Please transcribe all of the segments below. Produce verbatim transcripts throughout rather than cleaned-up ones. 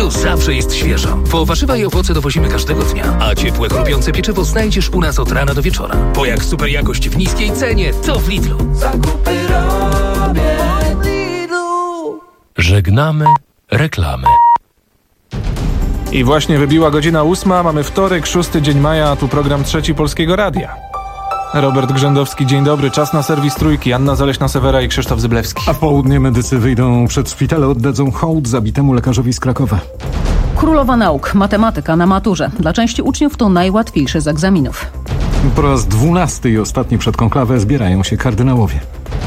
to zawsze jest świeżo. Po warzywa i owoce dowozimy każdego dnia, a ciepłe, chrupiące pieczywo znajdziesz u nas od rana do wieczora. Bo jak super jakość w niskiej cenie, to w Lidlu. Zakupy robię w Lidlu. Żegnamy reklamy. I właśnie wybiła godzina ósma, mamy wtorek, szósty dzień maja, a tu program Trzeci Polskiego Radia. Robert Grzędowski, dzień dobry, czas na serwis Trójki, Anna Zaleśna-Sewera i Krzysztof Zyblewski. A w południe medycy wyjdą przed szpitale, oddadzą hołd zabitemu lekarzowi z Krakowa. Królowa nauk, matematyka na maturze. Dla części uczniów to najłatwiejszy z egzaminów. Po raz dwunasty i ostatni przed konklawę zbierają się kardynałowie.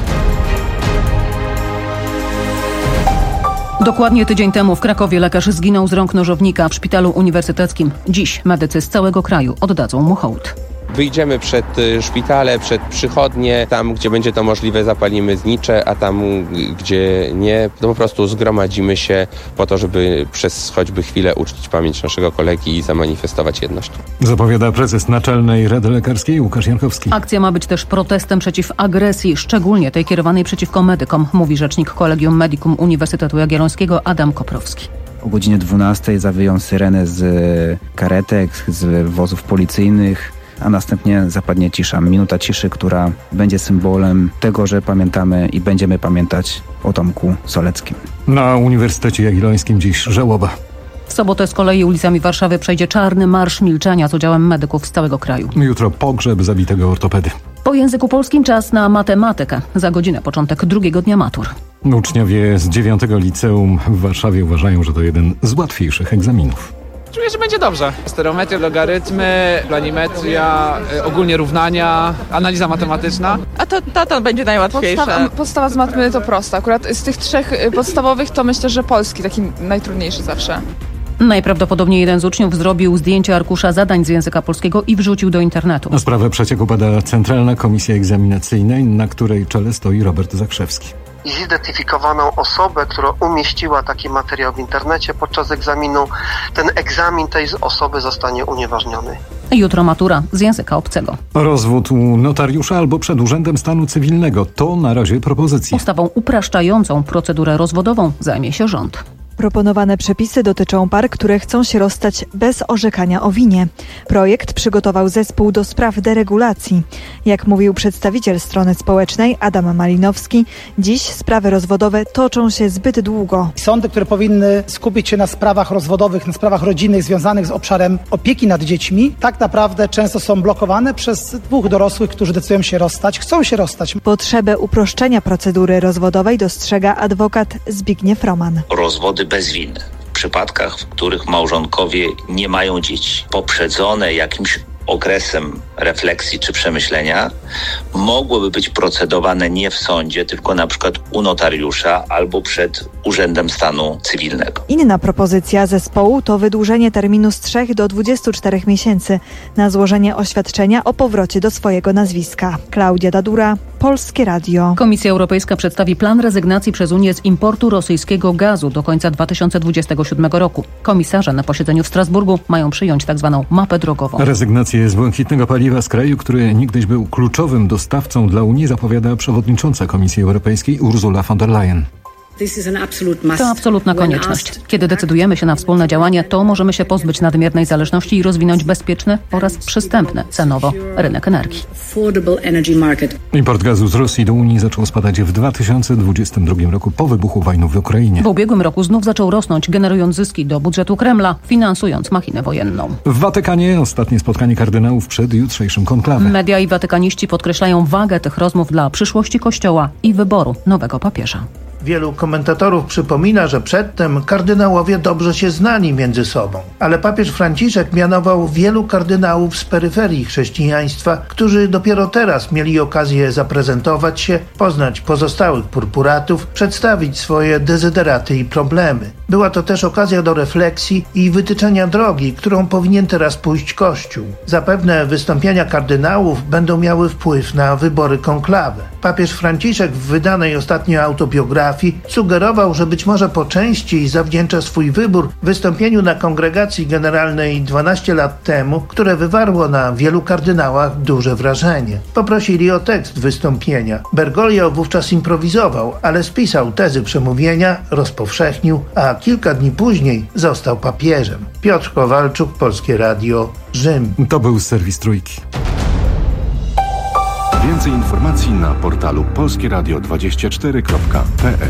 Dokładnie tydzień temu w Krakowie lekarz zginął z rąk nożownika w szpitalu uniwersyteckim. Dziś medycy z całego kraju oddadzą mu hołd. Wyjdziemy przed szpitale, przed przychodnie, tam gdzie będzie to możliwe zapalimy znicze, a tam gdzie nie, to po prostu zgromadzimy się po to, żeby przez choćby chwilę uczcić pamięć naszego kolegi i zamanifestować jedność. Zapowiada prezes Naczelnej Rady Lekarskiej Łukasz Jankowski. Akcja ma być też protestem przeciw agresji, szczególnie tej kierowanej przeciwko medykom, mówi rzecznik Collegium Medicum Uniwersytetu Jagiellońskiego Adam Koprowski. O godzinie dwunastej zawyją syreny z karetek, z wozów policyjnych, a następnie zapadnie cisza. Minuta ciszy, która będzie symbolem tego, że pamiętamy i będziemy pamiętać o Tomku Soleckim. Na Uniwersytecie Jagiellońskim dziś żałoba. W sobotę z kolei ulicami Warszawy przejdzie czarny marsz milczenia z udziałem medyków z całego kraju. Jutro pogrzeb zabitego ortopedy. Po języku polskim czas na matematykę. Za godzinę początek drugiego dnia matur. Uczniowie z dziewiątego liceum w Warszawie uważają, że to jeden z łatwiejszych egzaminów. Czuję, że będzie dobrze. Stereometria, logarytmy, planimetria, ogólnie równania, analiza matematyczna. A to, to, to będzie najłatwiejsze. Podstawa, podstawa z matmy to prosta. Akurat z tych trzech podstawowych to myślę, że polski taki najtrudniejszy zawsze. Najprawdopodobniej jeden z uczniów zrobił zdjęcie arkusza zadań z języka polskiego i wrzucił do internetu. Na sprawę przecieku bada Centralna Komisja Egzaminacyjna, na której czele stoi Robert Zakrzewski. I zidentyfikowaną osobę, która umieściła taki materiał w internecie podczas egzaminu, ten egzamin tej osoby zostanie unieważniony. Jutro matura z języka obcego. Rozwód u notariusza albo przed Urzędem Stanu Cywilnego to na razie propozycja. Ustawą upraszczającą procedurę rozwodową zajmie się rząd. Proponowane przepisy dotyczą par, które chcą się rozstać bez orzekania o winie. Projekt przygotował zespół do spraw deregulacji. Jak mówił przedstawiciel strony społecznej Adam Malinowski, dziś sprawy rozwodowe toczą się zbyt długo. Sądy, które powinny skupić się na sprawach rozwodowych, na sprawach rodzinnych związanych z obszarem opieki nad dziećmi, tak naprawdę często są blokowane przez dwóch dorosłych, którzy decydują się rozstać, chcą się rozstać. Potrzebę uproszczenia procedury rozwodowej dostrzega adwokat Zbigniew Roman. Rozwody bez winy. W przypadkach, w których małżonkowie nie mają dzieci, poprzedzone jakimś okresem refleksji czy przemyślenia, mogłyby być procedowane nie w sądzie, tylko na przykład u notariusza albo przed Urzędem Stanu Cywilnego. Inna propozycja zespołu to wydłużenie terminu z trzech do dwudziestu czterech miesięcy na złożenie oświadczenia o powrocie do swojego nazwiska. Klaudia Dadura, Polskie Radio. Komisja Europejska przedstawi plan rezygnacji przez Unię z importu rosyjskiego gazu do końca dwa tysiące dwudziestego siódmego roku. Komisarze na posiedzeniu w Strasburgu mają przyjąć tzw. mapę drogową. Rezygnację z błękitnego paliwa z kraju, który niegdyś był kluczowym dostawcą dla Unii, zapowiada przewodnicząca Komisji Europejskiej Ursula von der Leyen. To absolutna konieczność. Kiedy decydujemy się na wspólne działanie, to możemy się pozbyć nadmiernej zależności i rozwinąć bezpieczny oraz przystępny cenowo rynek energii. Import gazu z Rosji do Unii zaczął spadać w dwa tysiące dwudziestym drugim roku po wybuchu wojny w Ukrainie. W ubiegłym roku znów zaczął rosnąć, generując zyski do budżetu Kremla, finansując machinę wojenną. W Watykanie ostatnie spotkanie kardynałów przed jutrzejszym konklawem. Media i watykaniści podkreślają wagę tych rozmów dla przyszłości Kościoła i wyboru nowego papieża. Wielu komentatorów przypomina, że przedtem kardynałowie dobrze się znali między sobą, ale papież Franciszek mianował wielu kardynałów z peryferii chrześcijaństwa, którzy dopiero teraz mieli okazję zaprezentować się, poznać pozostałych purpuratów, przedstawić swoje dezyderaty i problemy. Była to też okazja do refleksji i wytyczenia drogi, którą powinien teraz pójść Kościół. Zapewne wystąpienia kardynałów będą miały wpływ na wybory konklawy. Papież Franciszek w wydanej ostatnio autobiografii sugerował, że być może po części zawdzięcza swój wybór wystąpieniu na kongregacji generalnej dwanaście lat temu, które wywarło na wielu kardynałach duże wrażenie. Poprosili o tekst wystąpienia. Bergoglio wówczas improwizował, ale spisał tezy przemówienia, rozpowszechnił, a kilka dni później został papieżem. Piotr Kowalczuk, Polskie Radio, Rzym. To był serwis Trójki. Więcej informacji na portalu polskieradio dwadzieścia cztery kropka p l.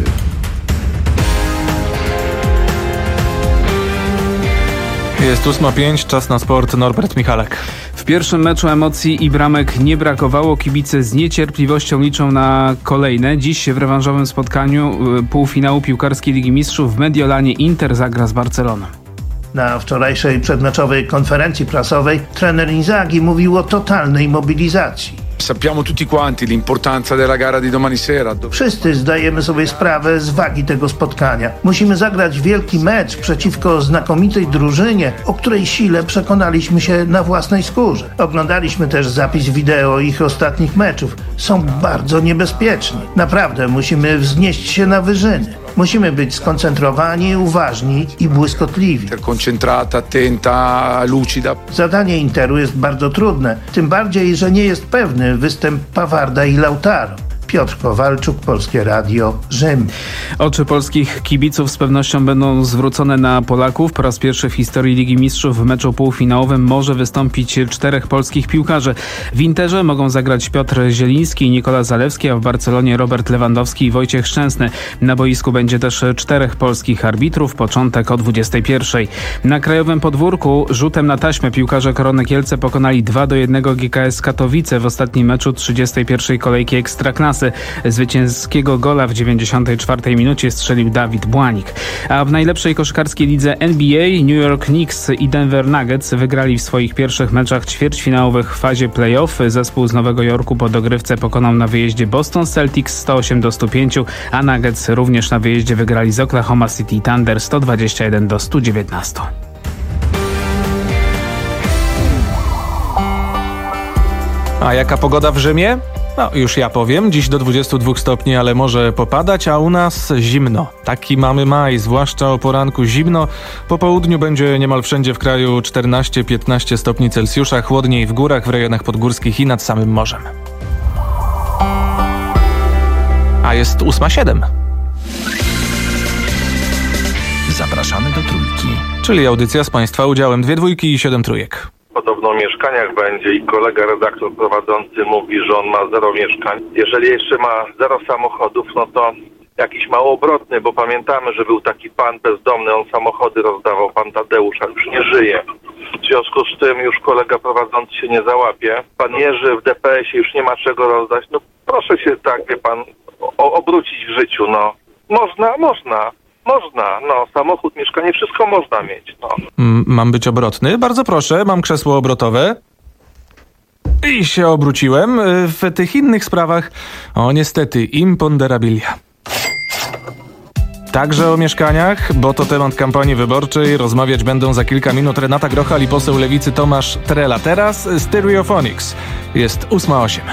Jest ósma pięć, czas na sport. Norbert Michalek. W pierwszym meczu emocji i bramek nie brakowało. Kibice z niecierpliwością liczą na kolejne. Dziś w rewanżowym spotkaniu półfinału piłkarskiej Ligi Mistrzów w Mediolanie Inter zagra z Barceloną. Na wczorajszej przedmeczowej konferencji prasowej trener Inzaghi mówił o totalnej mobilizacji. Sappiamo tutti quanti l'importanza della gara di domani sera. Wszyscy zdajemy sobie sprawę z wagi tego spotkania. Musimy zagrać wielki mecz przeciwko znakomitej drużynie, o której sile przekonaliśmy się na własnej skórze. Oglądaliśmy też zapis wideo ich ostatnich meczów. Są bardzo niebezpieczni. Naprawdę musimy wznieść się na wyżyny. Musimy być skoncentrowani, uważni i błyskotliwi. Concentrata, attenta, lucida. Zadanie Interu jest bardzo trudne, tym bardziej, że nie jest pewny występ Pawarda i Lautaro. Piotr Kowalczuk, Polskie Radio, Rzym. Oczy polskich kibiców z pewnością będą zwrócone na Polaków. Po raz pierwszy w historii Ligi Mistrzów w meczu półfinałowym może wystąpić czterech polskich piłkarzy. W Interze mogą zagrać Piotr Zieliński i Nikola Zalewski, a w Barcelonie Robert Lewandowski i Wojciech Szczęsny. Na boisku będzie też czterech polskich arbitrów. Początek o dwudziestej pierwszej. Na krajowym podwórku rzutem na taśmę piłkarze Korony Kielce pokonali dwa do jednego G K S Katowice w ostatnim meczu trzydziestej pierwszej kolejki Ekstraklasy. Zwycięskiego gola w dziewięćdziesiątej czwartej minucie strzelił Dawid Błanik. A w najlepszej koszykarskiej lidze N B A New York Knicks i Denver Nuggets wygrali w swoich pierwszych meczach ćwierćfinałowych w fazie play-off. Zespół z Nowego Jorku po dogrywce pokonał na wyjeździe Boston Celtics sto osiem do stu pięciu, a Nuggets również na wyjeździe wygrali z Oklahoma City Thunder sto dwadzieścia jeden do stu dziewiętnastu. A jaka pogoda w Rzymie? No, już ja powiem. Dziś do dwudziestu dwóch stopni, ale może popadać, a u nas zimno. Taki mamy maj, zwłaszcza o poranku zimno. Po południu będzie niemal wszędzie w kraju czternaście piętnaście stopni Celsjusza, chłodniej w górach, w rejonach podgórskich i nad samym morzem. A jest ósma siedem. Zapraszamy do Trójki. Czyli audycja z Państwa udziałem dwie dwójki i siedem trójek. Podobno o mieszkaniach będzie i kolega redaktor prowadzący mówi, że on ma zero mieszkań. Jeżeli jeszcze ma zero samochodów, no to jakiś małobrotny, bo pamiętamy, że był taki pan bezdomny, on samochody rozdawał, pan Tadeusz, a już nie żyje. W związku z tym już kolega prowadzący się nie załapie. Pan Jerzy w D P S ie już nie ma czego rozdać. No proszę się tak, wie pan, o, obrócić w życiu, no. Można, można. Można, no, samochód, mieszkanie, wszystko można mieć, no. Mm, mam być obrotny? Bardzo proszę, mam krzesło obrotowe. I się obróciłem. W tych innych sprawach, o niestety, imponderabilia. Także o mieszkaniach, bo to temat kampanii wyborczej. Rozmawiać będą za kilka minut Renata Grochal i poseł Lewicy Tomasz Trela. Teraz Stereophonics. Jest ósma osiem.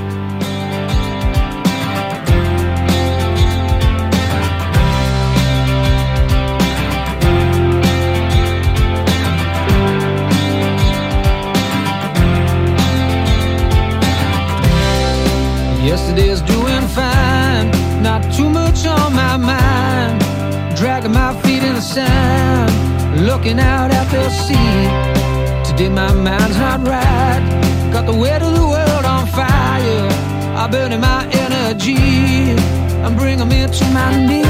Yesterday's doing fine, not too much on my mind. Dragging my feet in the sand, looking out at the sea. Today my mind's not right, got the weight of the world on fire. I'm burning my energy, I'm bringing me to my knees.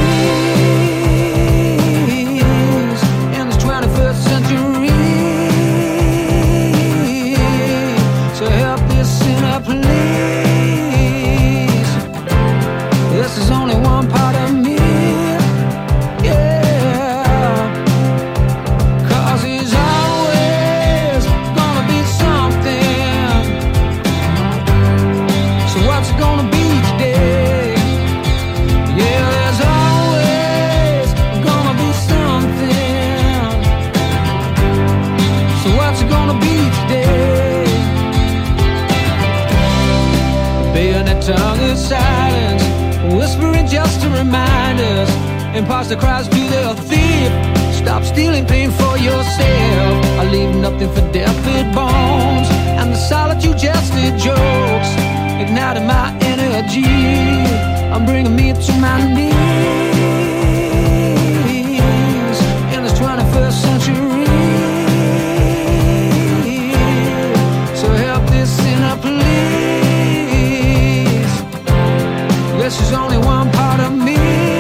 In this twenty-first century, so help this sinner please. This is only one part of me, yeah. Cause he's always gonna be something. So what's it gonna be today? Yeah, there's always the silence, whispering just to remind us. Imposter cries to the thief, stop stealing pain for yourself. I leave nothing for deafened bones, and the solitude just the jokes, igniting my energy, I'm bringing me to my knees in this twenty-first century. So help this sinner please. This is only one part of me.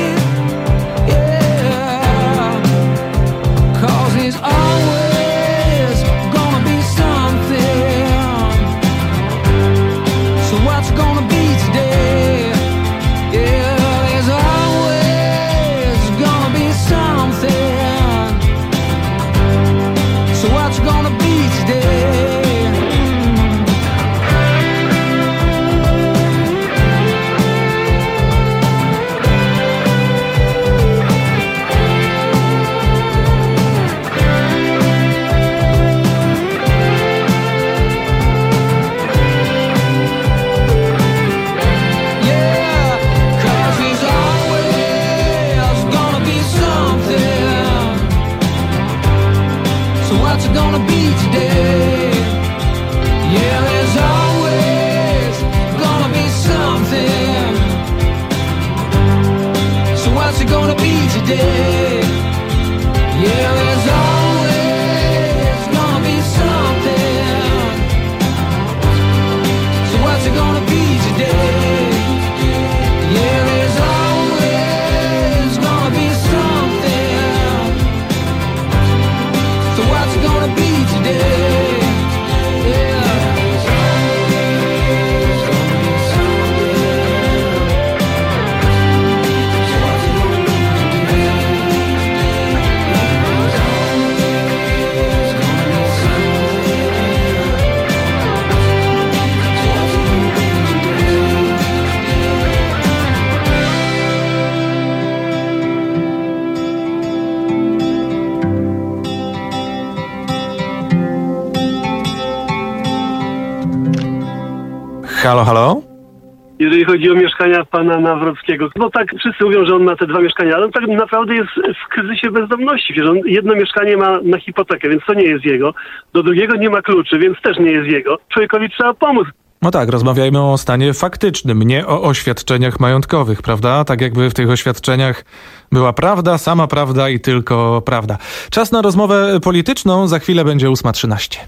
Halo, halo? Jeżeli chodzi o mieszkania pana Nawrockiego, no tak wszyscy mówią, że on ma te dwa mieszkania, ale on tak naprawdę jest w kryzysie bezdomności. Wiesz, on jedno mieszkanie ma na hipotekę, więc to nie jest jego. Do drugiego nie ma kluczy, więc też nie jest jego. Człowiekowi trzeba pomóc. No tak, rozmawiajmy o stanie faktycznym, nie o oświadczeniach majątkowych, prawda? Tak jakby w tych oświadczeniach była prawda, sama prawda i tylko prawda. Czas na rozmowę polityczną, za chwilę będzie ósma trzynaście.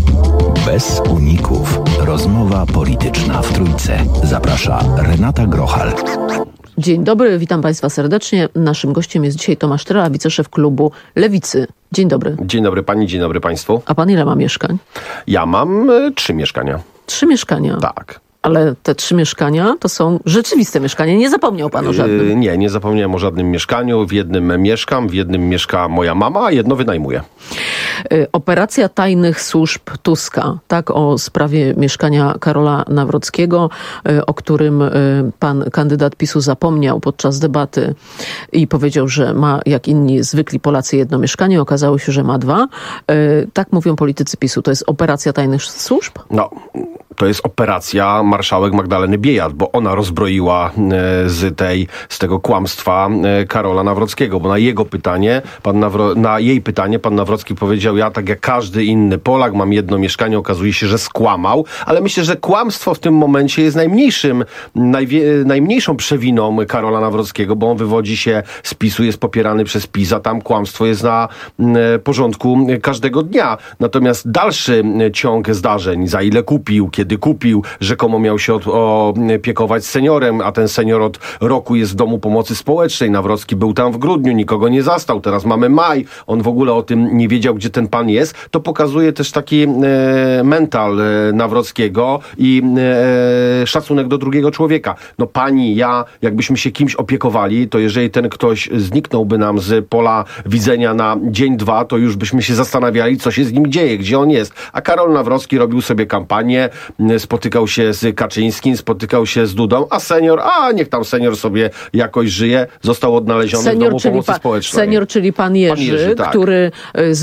Bez uników. Rozmowa polityczna w Trójce. Zaprasza Renata Grochal. Dzień dobry, witam Państwa serdecznie. Naszym gościem jest dzisiaj Tomasz Trela, wiceszef klubu Lewicy. Dzień dobry. Dzień dobry pani, dzień dobry państwu. A pan ile ma mieszkań? Ja mam y, trzy mieszkania. Trzy mieszkania? Tak. Ale te trzy mieszkania to są rzeczywiste mieszkania. Nie zapomniał pan o żadnym? Yy, nie, nie zapomniałem o żadnym mieszkaniu. W jednym mieszkam, w jednym mieszka moja mama, a jedno wynajmuję. Yy, operacja tajnych służb Tuska. Tak, o sprawie mieszkania Karola Nawrockiego, yy, o którym yy, pan kandydat PiSu zapomniał podczas debaty i powiedział, że ma jak inni zwykli Polacy jedno mieszkanie. Okazało się, że ma dwa. Yy, tak mówią politycy PiSu. To jest operacja tajnych służb? No, to jest operacja marszałek Magdaleny Biejat, bo ona rozbroiła z tej, z tego kłamstwa Karola Nawrockiego, bo na jego pytanie, pan Nawro, na jej pytanie pan Nawrocki powiedział: ja tak jak każdy inny Polak mam jedno mieszkanie, okazuje się, że skłamał, ale myślę, że kłamstwo w tym momencie jest najmniejszym, najwie, najmniejszą przewiną Karola Nawrockiego, bo on wywodzi się z PiSu, jest popierany przez PiS, a tam kłamstwo jest na porządku każdego dnia. Natomiast dalszy ciąg zdarzeń, za ile kupił, kiedy kupił, rzekomo miał się od, opiekować seniorem, a ten senior od roku jest w domu pomocy społecznej. Nawrocki był tam w grudniu, nikogo nie zastał. Teraz mamy maj. On w ogóle o tym nie wiedział, gdzie ten pan jest. To pokazuje też taki e, mental e, Nawrockiego i e, szacunek do drugiego człowieka. No pani, ja, jakbyśmy się kimś opiekowali, to jeżeli ten ktoś zniknąłby nam z pola widzenia na dzień, dwa, to już byśmy się zastanawiali, co się z nim dzieje, gdzie on jest. A Karol Nawrocki robił sobie kampanię, spotykał się z Kaczyńskim, spotykał się z Dudą, a senior, a niech tam senior sobie jakoś żyje, został odnaleziony senior, w domu pomocy pa, społecznej. Senior, czyli pan Jerzy, pan Jerzy tak. który zbonifikował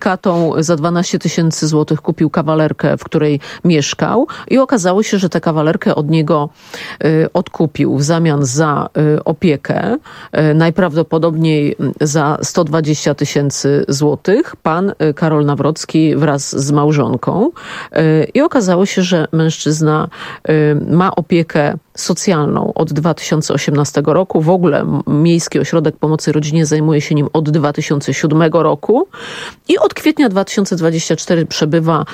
syndykatą za dwanaście tysięcy złotych kupił kawalerkę, w której mieszkał i okazało się, że tę kawalerkę od niego y, odkupił w zamian za y, opiekę, y, najprawdopodobniej za sto dwadzieścia tysięcy złotych, pan y, Karol Nawrocki wraz z małżonką. Y, I okazało się, że mężczyzna y, ma opiekę socjalną od dwa tysiące osiemnastego roku. W ogóle Miejski Ośrodek Pomocy Rodzinie zajmuje się nim od dwa tysiące siódmego roku i od kwietnia dwa tysiące dwudziestego czwartego przebywa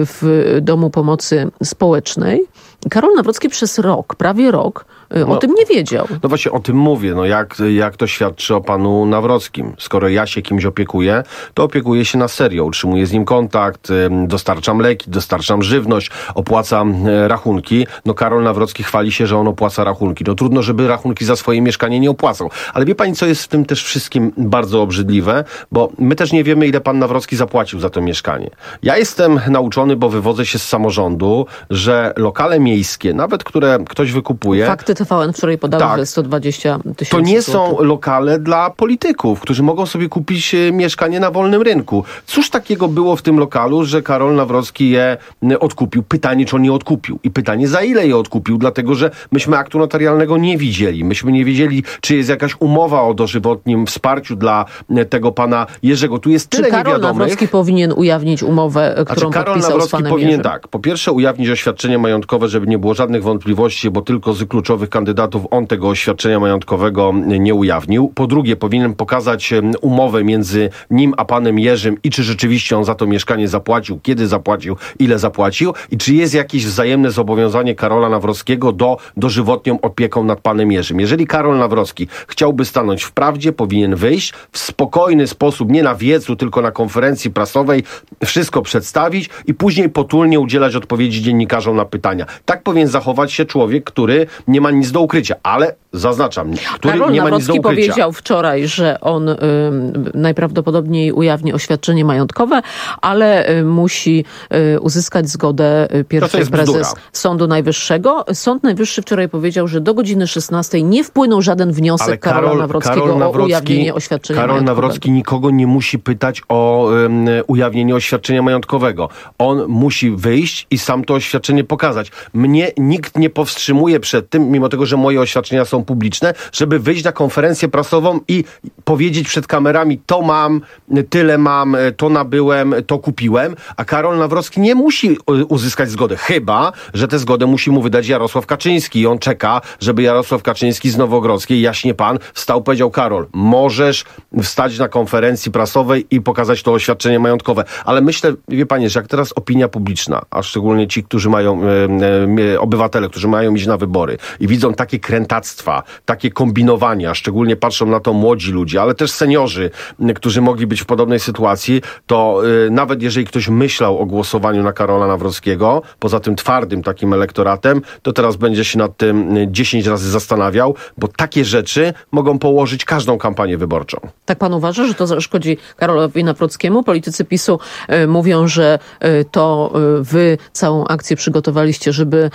w Domu Pomocy Społecznej. Karol Nawrocki przez rok, prawie rok, o no, tym nie wiedział. No właśnie o tym mówię. No jak, jak to świadczy o panu Nawrockim? Skoro ja się kimś opiekuję, to opiekuję się na serio. Utrzymuję z nim kontakt, dostarczam leki, dostarczam żywność, opłacam rachunki. No Karol Nawrocki chwali się, że on opłaca rachunki. No trudno, żeby rachunki za swoje mieszkanie nie opłacał. Ale wie pani, co jest w tym też wszystkim bardzo obrzydliwe? Bo my też nie wiemy, ile pan Nawrocki zapłacił za to mieszkanie. Ja jestem nauczony, bo wywodzę się z samorządu, że lokale miejskie, nawet które ktoś wykupuje... Fakty T V N wczoraj podały, tak, że sto dwadzieścia tysięcy to nie złotych. Są lokale dla polityków, którzy mogą sobie kupić mieszkanie na wolnym rynku. Cóż takiego było w tym lokalu, że Karol Nawrocki je odkupił? Pytanie, czy on je odkupił. I pytanie, za ile je odkupił? Dlatego, że myśmy aktu notarialnego nie widzieli. Myśmy nie wiedzieli, czy jest jakaś umowa o dożywotnim wsparciu dla tego pana Jerzego. Tu jest czy tyle Karol niewiadomych. Nawrocki powinien ujawnić umowę, którą znaczy, Karol podpisał Nawrocki z panem powinien Jerzym? tak. Po pierwsze ujawnić oświadczenie majątkowe, żeby nie było żadnych wątpliwości, bo tylko z kluczowych kandydatów on tego oświadczenia majątkowego nie ujawnił. Po drugie, powinien pokazać umowę między nim a panem Jerzym i czy rzeczywiście on za to mieszkanie zapłacił, kiedy zapłacił, ile zapłacił i czy jest jakieś wzajemne zobowiązanie Karola Nawrockiego do dożywotnią opieką nad panem Jerzym. Jeżeli Karol Nawrocki chciałby stanąć w prawdzie, powinien wyjść w spokojny sposób, nie na wiecu, tylko na konferencji prasowej, wszystko przedstawić i później potulnie udzielać odpowiedzi dziennikarzom na pytania. Tak powinien zachować się człowiek, który nie ma nic do ukrycia, ale zaznaczam, który Karol nie ma Nawrocki nic do ukrycia. powiedział wczoraj, że on y, najprawdopodobniej ujawni oświadczenie majątkowe, ale y, musi y, uzyskać zgodę y, pierwszej prezes bzdura. Sądu Najwyższego. Sąd Najwyższy wczoraj powiedział, że do godziny szesnastej nie wpłynął żaden wniosek ale Karola Karol, Nawrockiego Karol Nawrocki, o ujawnienie oświadczenia Karol majątkowego. Nawrocki nikogo nie musi pytać o um, ujawnienie oświadczenia majątkowego. On musi wyjść i sam to oświadczenie pokazać. Mnie nikt nie powstrzymuje przed tym, mimo tego, że moje oświadczenia są publiczne, żeby wyjść na konferencję prasową i powiedzieć przed kamerami, to mam, tyle mam, to nabyłem, to kupiłem, a Karol Nawrocki nie musi uzyskać zgody, chyba że tę zgodę musi mu wydać Jarosław Kaczyński i on czeka, żeby Jarosław Kaczyński z Nowogrodzkiej, jaśnie pan, wstał, powiedział: Karol, możesz wstać na konferencji prasowej i pokazać to oświadczenie majątkowe. Ale myślę, wie pani, że jak teraz opinia publiczna, a szczególnie ci, którzy mają, e, e, obywatele, którzy mają iść na wybory i widzą takie krętactwa, takie kombinowania, szczególnie patrzą na to młodzi ludzie, ale też seniorzy, którzy mogli być w podobnej sytuacji, to e, nawet jeżeli ktoś myślał o głosowaniu na Karola Nawrockiego, poza tym twardym takim elektoratem, to teraz będzie się nad tym dziesięć razy zastanawiał, bo takie rzeczy mogą położyć każdą kampanię wyborczą. Tak pan uważa, że to zaszkodzi Karolowi Nawrockiemu? Politycy PiSu y, mówią, że y, to y, wy całą akcję przygotowaliście, żeby,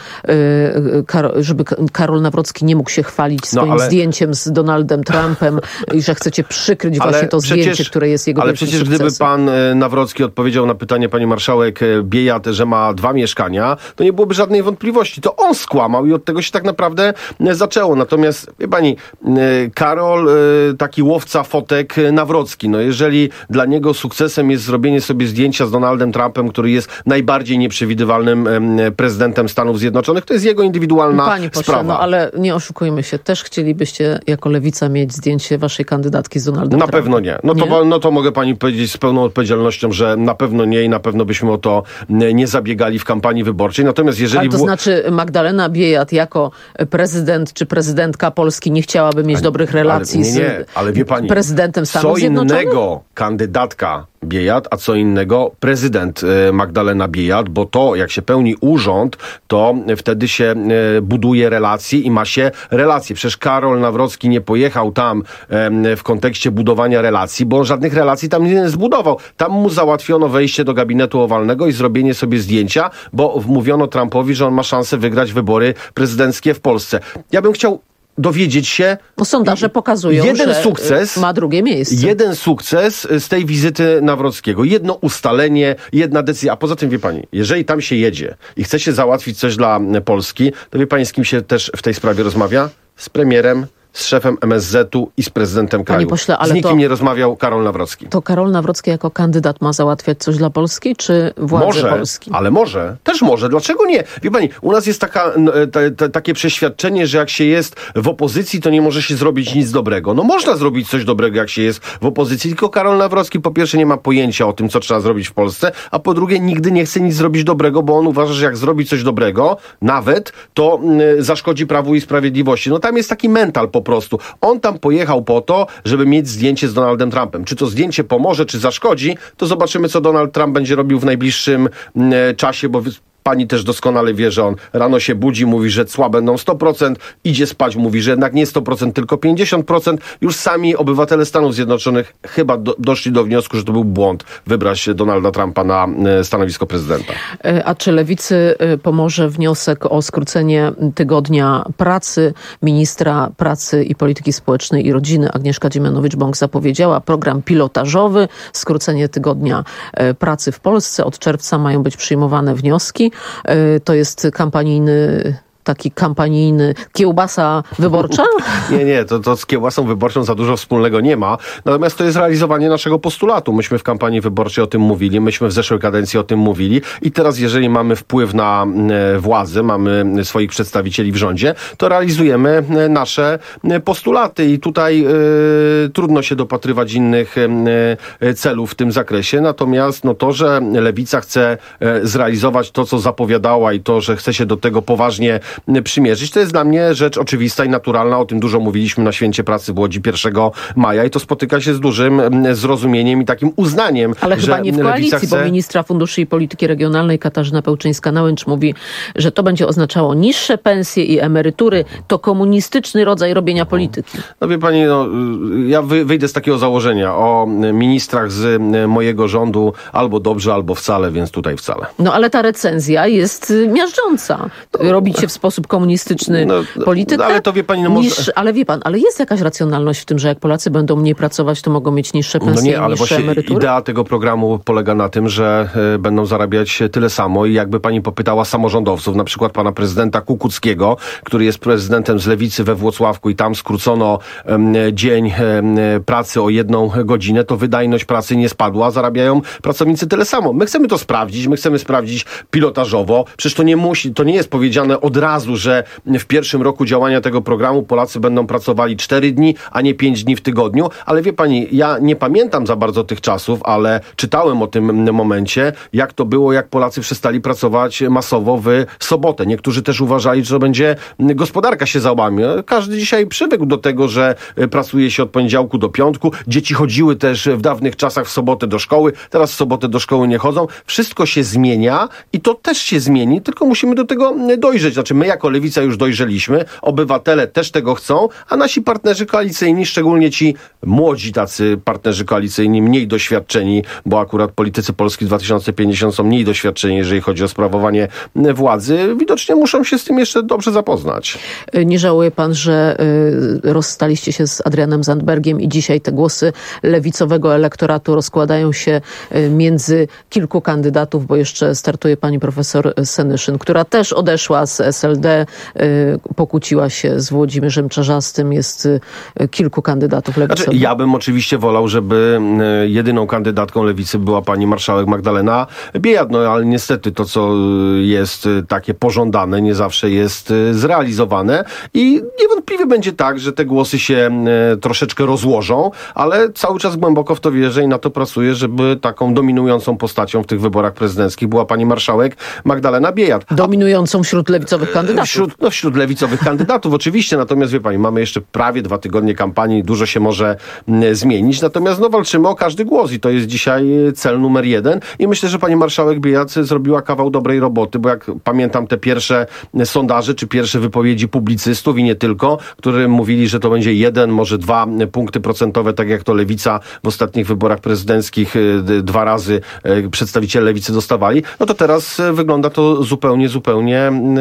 y, Kar- żeby Karol Nawrocki nie mógł się chwalić swoim no, ale... zdjęciem z Donaldem Trumpem i że chcecie przykryć ale właśnie to przecież, zdjęcie, które jest jego ale przecież sukcesem. Gdyby pan Nawrocki odpowiedział na pytanie pani marszałek Biejat, że ma dwa mieszkania, to nie byłoby żadnej wątpliwości. To on skłamał i od tego się tak naprawdę zaczęło. Natomiast, wie pani, Karol, taki łowca fotek Nawrocki, no jeżeli dla niego sukcesem jest zrobienie sobie zdjęcia z Donaldem Trumpem, który jest najbardziej nieprzewidywalnym prezydentem Stanów Zjednoczonych, to jest jego indywidualna Panie pośle, sprawa. No ale nie oszukujmy się, też chcielibyście jako Lewica mieć zdjęcie waszej kandydatki z Donaldem Na Trumpem. pewno nie. No, nie? To, no to mogę pani powiedzieć z pełną odpowiedzialnością, że na pewno nie i na pewno byśmy o to nie zabiegali w kampanii wyborczej. Natomiast jeżeli... Ale to w... znaczy Magdalena Biejat jako prezydent czy prezydentka Polski nie chciałaby mieć ale, dobrych relacji ale, nie, nie, z ale wie pani, prezydentem Stanów co Zjednoczonych? innego kandydatka Biejat, a co innego prezydent Magdalena Biejat, bo to, jak się pełni urząd, to wtedy się buduje relacje i ma się relacje. Przecież Karol Nawrocki nie pojechał tam w kontekście budowania relacji, bo on żadnych relacji tam nie zbudował. Tam mu załatwiono wejście do gabinetu owalnego i zrobienie sobie zdjęcia, bo wmówiono Trumpowi, że on ma szansę wygrać wybory prezydenckie w Polsce. Ja bym chciał dowiedzieć się... No, sondaże pokazują, jeden że sukces, ma drugie miejsce. Jeden sukces z tej wizyty Nawrockiego. Jedno ustalenie, jedna decyzja. A poza tym, wie pani, jeżeli tam się jedzie i chce się załatwić coś dla Polski, to wie pani, z kim się też w tej sprawie rozmawia? Z premierem, z szefem M S Z u i z prezydentem kraju. Panie pośle, ale z nikim to, nie rozmawiał Karol Nawrocki. To Karol Nawrocki jako kandydat ma załatwiać coś dla Polski, czy władze może, Polski? Ale może. Też może. Dlaczego nie? Wie pani, u nas jest taka, te, te, takie przeświadczenie, że jak się jest w opozycji, to nie może się zrobić nic dobrego. No można zrobić coś dobrego, jak się jest w opozycji, tylko Karol Nawrocki po pierwsze nie ma pojęcia o tym, co trzeba zrobić w Polsce, a po drugie nigdy nie chce nic zrobić dobrego, bo on uważa, że jak zrobi coś dobrego, nawet, to y, zaszkodzi Prawu i Sprawiedliwości. No tam jest taki mental po prostu. On tam pojechał po to, żeby mieć zdjęcie z Donaldem Trumpem. Czy to zdjęcie pomoże, czy zaszkodzi, to zobaczymy, co Donald Trump będzie robił w najbliższym y, czasie, bo pani też doskonale wie, że on rano się budzi, mówi, że cła będą sto procent, idzie spać, mówi, że jednak nie sto procent, tylko pięćdziesiąt procent. Już sami obywatele Stanów Zjednoczonych chyba do, doszli do wniosku, że to był błąd wybrać Donalda Trumpa na stanowisko prezydenta. A czy Lewicy pomoże wniosek o skrócenie tygodnia pracy? Ministra Pracy i Polityki Społecznej i Rodziny Agnieszka Dziemianowicz-Bąk zapowiedziała program pilotażowy, skrócenie tygodnia pracy w Polsce. Od czerwca mają być przyjmowane wnioski. To jest kampanijny taki kampanijny, kiełbasa wyborcza? Nie, nie, to, to z kiełbasą wyborczą za dużo wspólnego nie ma. Natomiast to jest realizowanie naszego postulatu. Myśmy w kampanii wyborczej o tym mówili, myśmy w zeszłej kadencji o tym mówili i teraz jeżeli mamy wpływ na e, władzę, mamy swoich przedstawicieli w rządzie, to realizujemy e, nasze e, postulaty i tutaj e, trudno się dopatrywać innych e, celów w tym zakresie. Natomiast no, to, że Lewica chce e, zrealizować to, co zapowiadała i to, że chce się do tego poważnie przymierzyć, to jest dla mnie rzecz oczywista i naturalna. O tym dużo mówiliśmy na Święcie Pracy w Łodzi pierwszego maja i to spotyka się z dużym zrozumieniem i takim uznaniem, ale że chyba nie w koalicji, chce... bo ministra funduszy i polityki regionalnej Katarzyna Pełczyńska-Nałęcz mówi, że to będzie oznaczało niższe pensje i emerytury. To komunistyczny rodzaj robienia polityki. No wie pani, no, ja wyjdę z takiego założenia o ministrach z mojego rządu albo dobrze, albo wcale, więc tutaj wcale. No ale ta recenzja jest miażdżąca. Robicie w sposób komunistyczny no, politykę. No, ale to wie pani, no może... niż, ale wie pan, ale jest jakaś racjonalność w tym, że jak Polacy będą mniej pracować, to mogą mieć niższe pensje, no nie, ale niższe właśnie emerytury? Idea tego programu polega na tym, że y, będą zarabiać tyle samo i jakby pani popytała samorządowców, na przykład pana prezydenta Kukuckiego, który jest prezydentem z Lewicy we Włocławku i tam skrócono y, dzień y, pracy o jedną godzinę, to wydajność pracy nie spadła, zarabiają pracownicy tyle samo. My chcemy to sprawdzić, my chcemy sprawdzić pilotażowo, przecież to nie musi, to nie jest powiedziane od razu, że w pierwszym roku działania tego programu Polacy będą pracowali cztery dni, a nie pięć dni w tygodniu, ale wie pani, ja nie pamiętam za bardzo tych czasów, ale czytałem o tym momencie, jak to było, jak Polacy przestali pracować masowo w sobotę. Niektórzy też uważali, że to będzie gospodarka się załamie. Każdy dzisiaj przywykł do tego, że pracuje się od poniedziałku do piątku. Dzieci chodziły też w dawnych czasach w sobotę do szkoły, teraz w sobotę do szkoły nie chodzą. Wszystko się zmienia i to też się zmieni, tylko musimy do tego dojrzeć. Znaczy my jako Lewica już dojrzeliśmy, obywatele też tego chcą, a nasi partnerzy koalicyjni, szczególnie ci młodzi tacy partnerzy koalicyjni, mniej doświadczeni, bo akurat politycy Polski dwa tysiące pięćdziesiąt są mniej doświadczeni, jeżeli chodzi o sprawowanie władzy, widocznie muszą się z tym jeszcze dobrze zapoznać. Nie żałuje pan, że y, rozstaliście się z Adrianem Zandbergiem i dzisiaj te głosy lewicowego elektoratu rozkładają się y, między kilku kandydatów, bo jeszcze startuje pani profesor Senyszyn, która też odeszła z S L D, y, pokłóciła się z Włodzimierzem Czarzastym, jest y, kilku kandydatów lewicowych. Znaczy, ja bym oczywiście wolał, żeby y, jedyną kandydatką lewicy była pani marszałek Magdalena Biejat, no ale niestety to, co jest y, takie pożądane, nie zawsze jest y, zrealizowane i niewątpliwie będzie tak, że te głosy się y, troszeczkę rozłożą, ale cały czas głęboko w to wierzę i na to pracuję, żeby taką dominującą postacią w tych wyborach prezydenckich była pani marszałek Magdalena Biejat. Dominującą wśród lewicowych kandydatów. Wśród, no, wśród lewicowych kandydatów oczywiście, natomiast wie pani, mamy jeszcze prawie dwa tygodnie kampanii, dużo się może m, zmienić, natomiast no, walczymy o każdy głos i to jest dzisiaj cel numer jeden i myślę, że pani marszałek Biejat zrobiła kawał dobrej roboty, bo jak pamiętam te pierwsze sondaże, czy pierwsze wypowiedzi publicystów i nie tylko, którzy mówili, że to będzie jeden, może dwa punkty procentowe, tak jak to Lewica w ostatnich wyborach prezydenckich dwa razy przedstawiciele Lewicy dostawali, no to teraz wygląda to zupełnie, zupełnie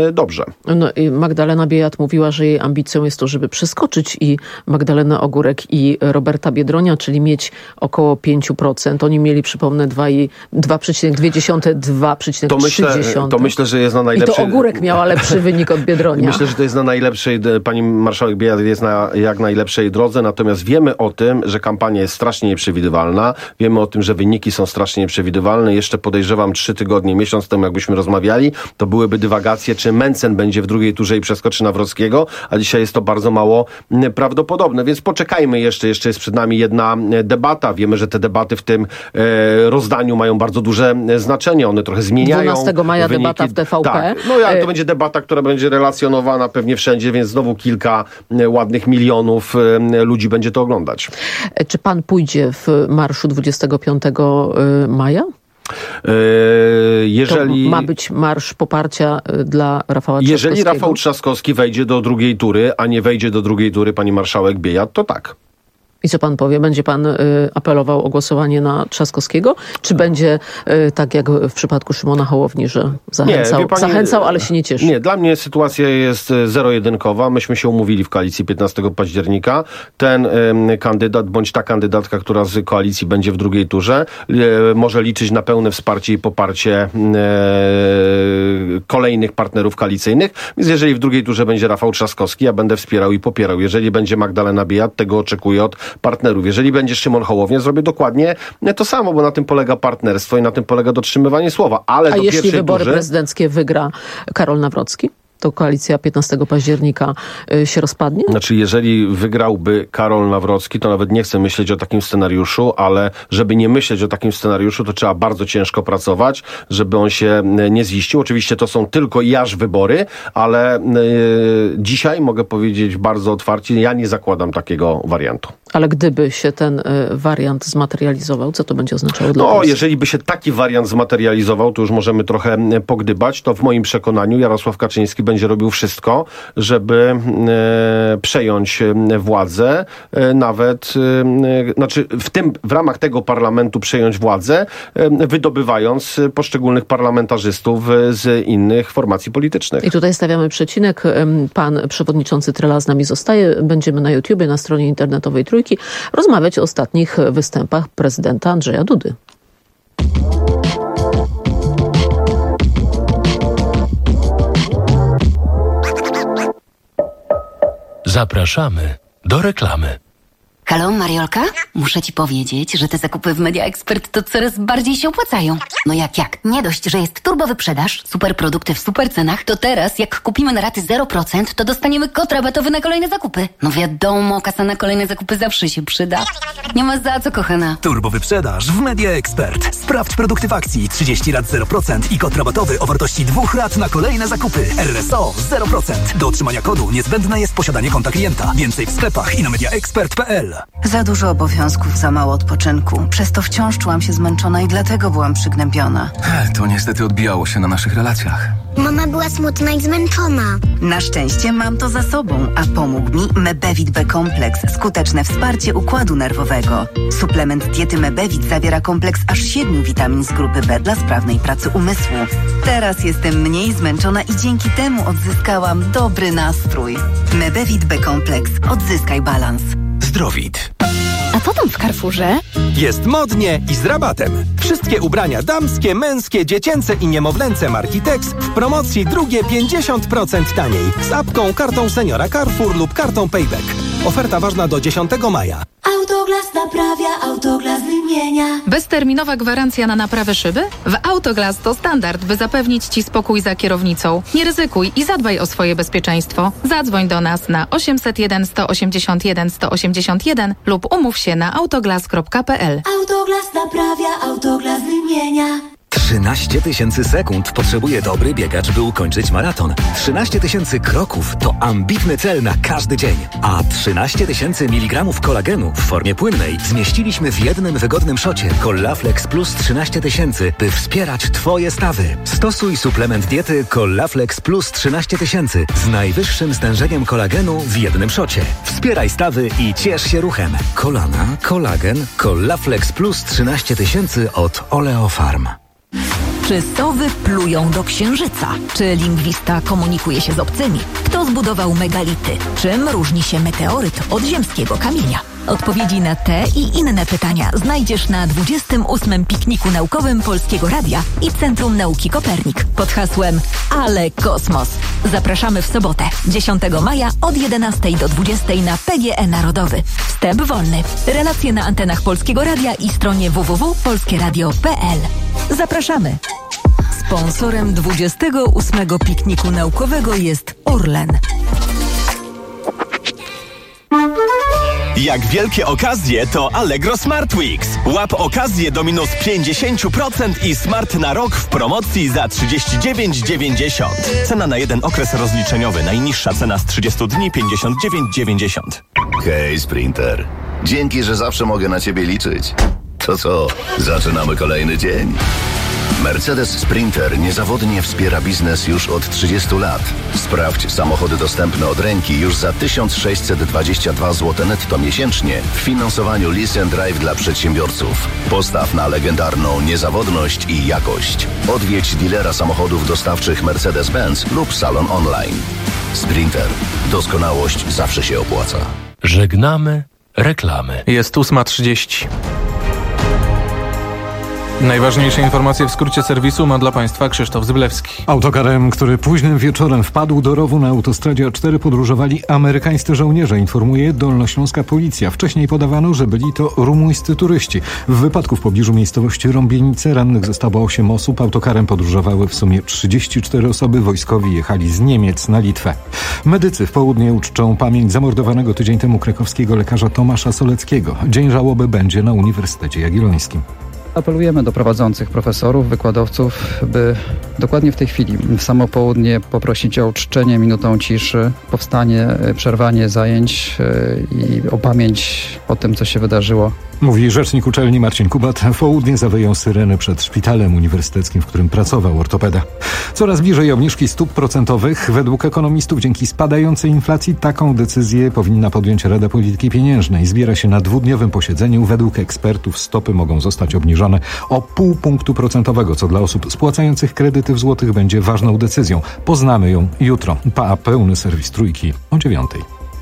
dobrze. No i Magdalena Biejat mówiła, że jej ambicją jest to, żeby przeskoczyć i Magdalenę Ogórek i Roberta Biedronia, czyli mieć około pięć procent. Oni mieli, przypomnę, dwa przecinek dwa, dwa przecinek trzy. To myślę, to myślę, że jest na najlepszej... I to Ogórek miała lepszy wynik od Biedronia. Myślę, że to jest na najlepszej, pani marszałek Biejat jest na jak najlepszej drodze, natomiast wiemy o tym, że kampania jest strasznie nieprzewidywalna. Wiemy o tym, że wyniki są strasznie nieprzewidywalne. Jeszcze podejrzewam trzy tygodnie, miesiąc temu, jakbyśmy rozmawiali, to byłyby dywagacje, czy Mencen będzie w drugiej turze i przeskoczy Nawrockiego, a dzisiaj jest to bardzo mało prawdopodobne, więc poczekajmy jeszcze. Jeszcze jest przed nami jedna debata. Wiemy, że te debaty w tym e, rozdaniu mają bardzo duże znaczenie. One trochę zmieniają dwunastego maja wyniki. Debata w T V P. Tak. No ale to będzie debata, która będzie relacjonowana pewnie wszędzie, więc znowu kilka ładnych milionów ludzi będzie to oglądać. Czy pan pójdzie w marszu dwudziestego piątego maja? Jeżeli... To ma być marsz poparcia dla Rafała Trzaskowskiego. Jeżeli Rafał Trzaskowski wejdzie do drugiej tury, a nie wejdzie do drugiej tury pani marszałek Biejat, to tak. I co pan powie? Będzie pan y, apelował o głosowanie na Trzaskowskiego? Czy będzie y, tak jak w przypadku Szymona Hołowni, że zachęcał, nie, pani, zachęcał, ale się nie cieszy? Nie, dla mnie sytuacja jest zero-jedynkowa. Myśmy się umówili w koalicji piętnastego października. Ten y, kandydat, bądź ta kandydatka, która z koalicji będzie w drugiej turze, y, może liczyć na pełne wsparcie i poparcie y, kolejnych partnerów koalicyjnych. Więc jeżeli w drugiej turze będzie Rafał Trzaskowski, ja będę wspierał i popierał. Jeżeli będzie Magdalena Biejat, tego oczekuję od partnerów. Jeżeli będzie Szymon Hołownia, zrobię dokładnie to samo, bo na tym polega partnerstwo i na tym polega dotrzymywanie słowa. Ale A do jeśli wybory turze... prezydenckie wygra Karol Nawrocki? To koalicja piętnastego października y, się rozpadnie? Znaczy, jeżeli wygrałby Karol Nawrocki, to nawet nie chcę myśleć o takim scenariuszu, ale żeby nie myśleć o takim scenariuszu, to trzeba bardzo ciężko pracować, żeby on się nie ziścił. Oczywiście to są tylko i aż wybory, ale y, dzisiaj mogę powiedzieć bardzo otwarcie, ja nie zakładam takiego wariantu. Ale gdyby się ten y, wariant zmaterializował, co to będzie oznaczało dla No, Polski? jeżeli by się taki wariant zmaterializował, to już możemy trochę pogdybać, to w moim przekonaniu Jarosław Kaczyński będzie robił wszystko, żeby e, przejąć władzę, e, nawet, e, znaczy w tym, w ramach tego parlamentu przejąć władzę, e, wydobywając poszczególnych parlamentarzystów z innych formacji politycznych. I tutaj stawiamy przecinek. Pan przewodniczący Trela z nami zostaje. Będziemy na YouTubie, na stronie internetowej Trójki rozmawiać o ostatnich występach prezydenta Andrzeja Dudy. Zapraszamy do reklamy. Halo, Mariolka? Muszę ci powiedzieć, że te zakupy w Media Expert to coraz bardziej się opłacają. No jak, jak? Nie dość, że jest turbo wyprzedaż, super produkty w super cenach, to teraz jak kupimy na raty zero procent, to dostaniemy kod rabatowy na kolejne zakupy. No wiadomo, kasa na kolejne zakupy zawsze się przyda. Nie ma za co, kochana. Turbo wyprzedaż w Media Expert. Sprawdź produkty w akcji trzydzieści lat zero procent i kod rabatowy o wartości dwóch rat na kolejne zakupy. R S O zero procent. Do otrzymania kodu niezbędne jest posiadanie konta klienta. Więcej w sklepach i na mediaexpert kropka p l. Za dużo obowiązków, za mało odpoczynku. Przez to wciąż czułam się zmęczona i dlatego byłam przygnębiona. To niestety odbijało się na naszych relacjach. Mama była smutna i zmęczona. Na szczęście mam to za sobą, a pomógł mi Mebevit B-kompleks. Skuteczne wsparcie układu nerwowego. Suplement diety Mebevit zawiera kompleks aż siedmiu witamin z grupy B dla sprawnej pracy umysłu. Teraz jestem mniej zmęczona i dzięki temu odzyskałam dobry nastrój. Mebevit B-kompleks. Odzyskaj balans. Zdrowit. A co tam w Carrefourze? Jest modnie i z rabatem. Wszystkie ubrania damskie, męskie, dziecięce i niemowlęce marki Tex w promocji drugie pięćdziesiąt procent taniej. Z apką, kartą seniora Carrefour lub kartą Payback. Oferta ważna do dziesiątego maja. Autoglas naprawia, Autoglas wymienia. Bezterminowa gwarancja na naprawę szyby? W Autoglas to standard, by zapewnić Ci spokój za kierownicą. Nie ryzykuj i zadbaj o swoje bezpieczeństwo. Zadzwoń do nas na osiemset jeden, sto osiemdziesiąt jeden, sto osiemdziesiąt jeden lub umów się na autoglas kropka p l. Autoglas naprawia, Autoglas wymienia. trzynaście tysięcy sekund potrzebuje dobry biegacz, by ukończyć maraton. trzynaście tysięcy kroków to ambitny cel na każdy dzień. A trzynaście tysięcy miligramów kolagenu w formie płynnej zmieściliśmy w jednym wygodnym szocie. Collaflex Plus trzynaście tysięcy, by wspierać Twoje stawy. Stosuj suplement diety Collaflex Plus trzynaście tysięcy z najwyższym stężeniem kolagenu w jednym szocie. Wspieraj stawy i ciesz się ruchem. Kolana, kolagen, Collaflex Plus trzynaście tysięcy od Oleofarm. Czy sowy plują do księżyca? Czy lingwista komunikuje się z obcymi? Kto zbudował megality? Czym różni się meteoryt od ziemskiego kamienia? Odpowiedzi na te i inne pytania znajdziesz na dwudziestym ósmym pikniku naukowym Polskiego Radia i Centrum Nauki Kopernik pod hasłem Ale Kosmos. Zapraszamy w sobotę, dziesiątego maja od jedenastej do dwudziestej na P G E Narodowy. Wstęp wolny. Relacje na antenach Polskiego Radia i stronie w w w kropka polskie radio kropka p l. Zapraszamy. Sponsorem dwudziestego ósmego pikniku naukowego jest Orlen. Jak wielkie okazje, to Allegro Smart Weeks. Łap okazję do minus pięćdziesiąt procent i smart na rok w promocji za trzydzieści dziewięć dziewięćdziesiąt. Cena na jeden okres rozliczeniowy. Najniższa cena z trzydziestu dni pięćdziesiąt dziewięć dziewięćdziesiąt. Hej, Sprinter. Dzięki, że zawsze mogę na ciebie liczyć. To co, zaczynamy kolejny dzień? Mercedes Sprinter niezawodnie wspiera biznes już od trzydziestu lat. Sprawdź samochody dostępne od ręki już za tysiąc sześćset dwadzieścia dwa złote netto miesięcznie w finansowaniu Lease and Drive dla przedsiębiorców. Postaw na legendarną niezawodność i jakość. Odwiedź dealera samochodów dostawczych Mercedes-Benz lub salon online. Sprinter. Doskonałość zawsze się opłaca. Żegnamy reklamy. Jest ósma trzydzieści. Najważniejsze informacje w skrócie serwisu ma dla Państwa Krzysztof Zyblewski. Autokarem, który późnym wieczorem wpadł do rowu na autostradzie A cztery, podróżowali amerykańscy żołnierze, informuje dolnośląska policja. Wcześniej podawano, że byli to rumuńscy turyści. W wypadku w pobliżu miejscowości Rąbienice rannych zostało osiem osób. Autokarem podróżowały w sumie trzydzieści cztery osoby. Wojskowi jechali z Niemiec na Litwę. Medycy w południe uczczą pamięć zamordowanego tydzień temu krakowskiego lekarza Tomasza Soleckiego. Dzień żałoby będzie na Uniwersytecie Jagiellońskim. Apelujemy do prowadzących profesorów, wykładowców, by dokładnie w tej chwili, w samo południe, poprosić o uczczenie minutą ciszy, powstanie, przerwanie zajęć i o pamięć o tym, co się wydarzyło. Mówi rzecznik uczelni Marcin Kubat. W południe zawyją syreny przed szpitalem uniwersyteckim, w którym pracował ortopeda. Coraz bliżej obniżki stóp procentowych. Według ekonomistów dzięki spadającej inflacji taką decyzję powinna podjąć Rada Polityki Pieniężnej. Zbiera się na dwudniowym posiedzeniu. Według ekspertów stopy mogą zostać obniżone o pół punktu procentowego, co dla osób spłacających kredyty w złotych będzie ważną decyzją. Poznamy ją jutro. P A pełny serwis Trójki o dziewiątej.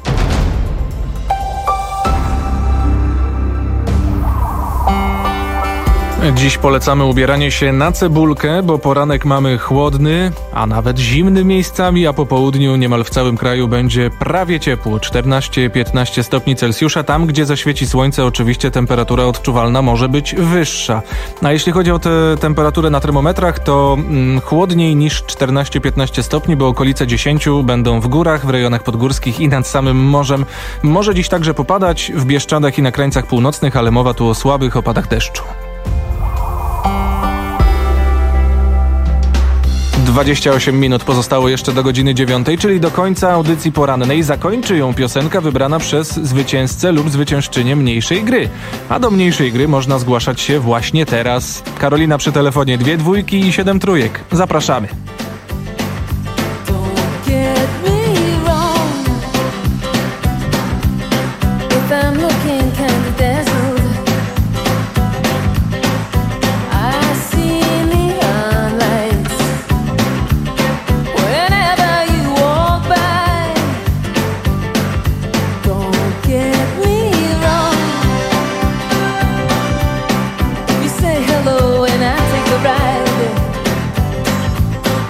Dziś polecamy ubieranie się na cebulkę, bo poranek mamy chłodny, a nawet zimny miejscami, a po południu niemal w całym kraju będzie prawie ciepło, czternaście piętnaście stopni Celsjusza. Tam, gdzie zaświeci słońce, oczywiście temperatura odczuwalna może być wyższa. A jeśli chodzi o tę temperaturę na termometrach, to mm, chłodniej niż czternaście piętnaście stopni, bo okolice dziesięć będą w górach, w rejonach podgórskich i nad samym morzem. Może dziś także popadać w Bieszczadach i na krańcach północnych, ale mowa tu o słabych opadach deszczu. dwadzieścia osiem minut pozostało jeszcze do godziny dziewiątej, czyli do końca audycji porannej. Zakończy ją piosenka wybrana przez zwycięzcę lub zwyciężczynię mniejszej gry. A do mniejszej gry można zgłaszać się właśnie teraz. Karolina przy telefonie, dwie dwójki i siedem trójek. Zapraszamy. Hello and I take the ride.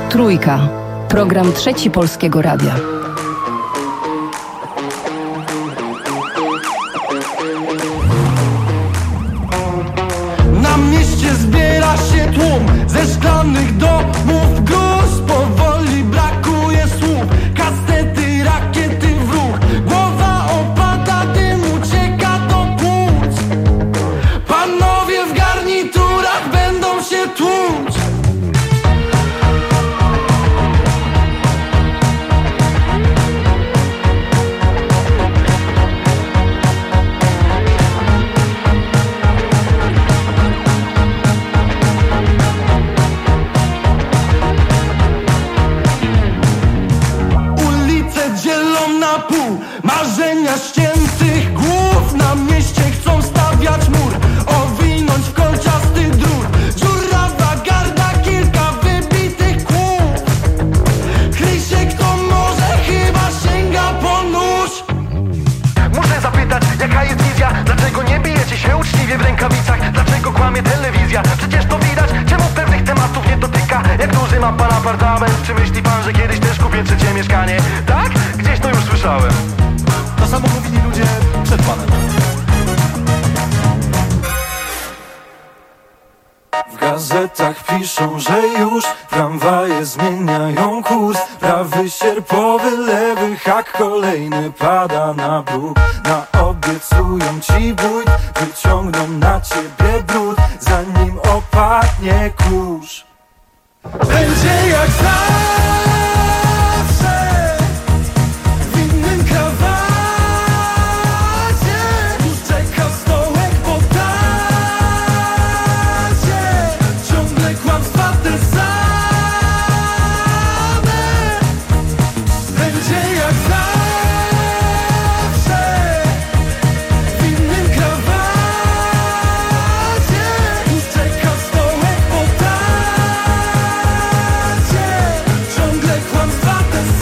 Trójka. Program Trzeci Polskiego Radia. Na mieście zbiera się tłum ze szklanych domów gruz. Powoli brakuje słów, kasety, rakiety w ruch. Głowa opada, dym ucieka do płuc. Panowie w garniturach będą się tłuc. Marzenia ściętych głów na mieście chcą stawiać mur, owinąć w kolczasty drut. Dziurawa garda, kilka wybitych kłów. Kryj się kto może, chyba sięga po nóż. Muszę zapytać, jaka jest wizja? Dlaczego nie bijecie się uczciwie w rękawicach? Dlaczego kłamie telewizja? Przecież to widać, czemu pewnych tematów nie dotyka. Jak duży ma pan apartament? Czy myśli pan, że kiedyś też kupię trzecie mieszkanie? Tak? Gdzieś to już słyszałem. To samo mówili ludzie przed panem. W gazetach piszą, że już tramwaje zmieniają kurs. Prawy sierpowy, lewy hak, kolejny pada na bruk. Naobiecują ci bójt, wyciągną na ciebie brud, zanim opadnie kurz. Będzie jak zawsze, w innym krawacie. Już czeka stołek po tacie. Ciągle kłamstwa te same. Będzie jak zawsze, w innym krawacie. Już czeka stołek po tacie. Ciągle kłamstwa te same.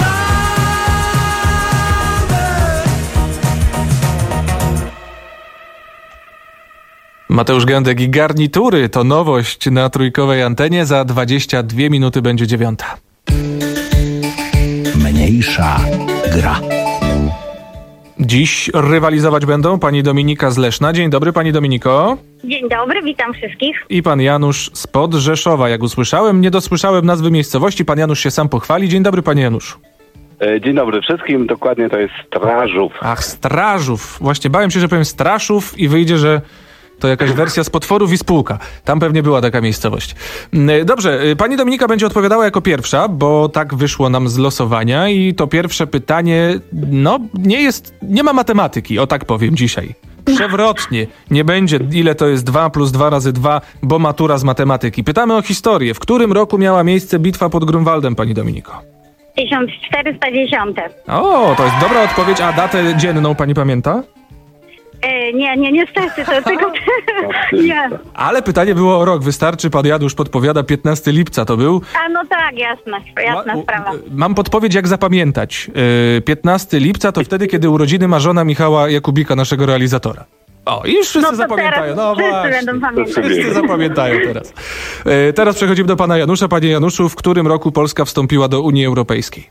Mateusz Gędek i garnitury to nowość na trójkowej antenie. Za dwadzieścia dwie minuty będzie dziewiąta. Mniejsza gra. Dziś rywalizować będą pani Dominika z Leszna. Dzień dobry, pani Dominiko. Dzień dobry, witam wszystkich. I pan Janusz spod Rzeszowa, jak usłyszałem. Nie dosłyszałem nazwy miejscowości. Pan Janusz się sam pochwali. Dzień dobry, panie Januszu. Dzień dobry wszystkim, dokładnie to jest Strażów. Ach, Strażów. Właśnie bałem się, że powiem Straszów i wyjdzie, że to jakaś wersja z Potworów i Spółka. Tam pewnie była taka miejscowość. Dobrze, pani Dominika będzie odpowiadała jako pierwsza, bo tak wyszło nam z losowania i to pierwsze pytanie, no nie jest, nie ma matematyki, o tak powiem dzisiaj. Przewrotnie. Nie będzie ile to jest dwa plus dwa razy dwa, bo matura z matematyki. Pytamy o historię. W którym roku miała miejsce bitwa pod Grunwaldem, pani Dominiko? tysiąc czterysta dziesiąt. O, to jest dobra odpowiedź. A datę dzienną pani pamięta? E, nie, nie, niestety, to tylko... nie. Ale pytanie było o rok. Wystarczy, pan Janusz podpowiada, piętnastego lipca to był. A no tak, jasna, jasna sprawa. Mam podpowiedź, jak zapamiętać. piętnastego lipca to wtedy, kiedy urodziny ma żona Michała Jakubika, naszego realizatora. O, i już wszyscy no zapamiętają. No wszyscy właśnie. będą pamiętać. Wszyscy zapamiętają teraz. E, teraz przechodzimy do pana Janusza. Panie Januszu, w którym roku Polska wstąpiła do Unii Europejskiej?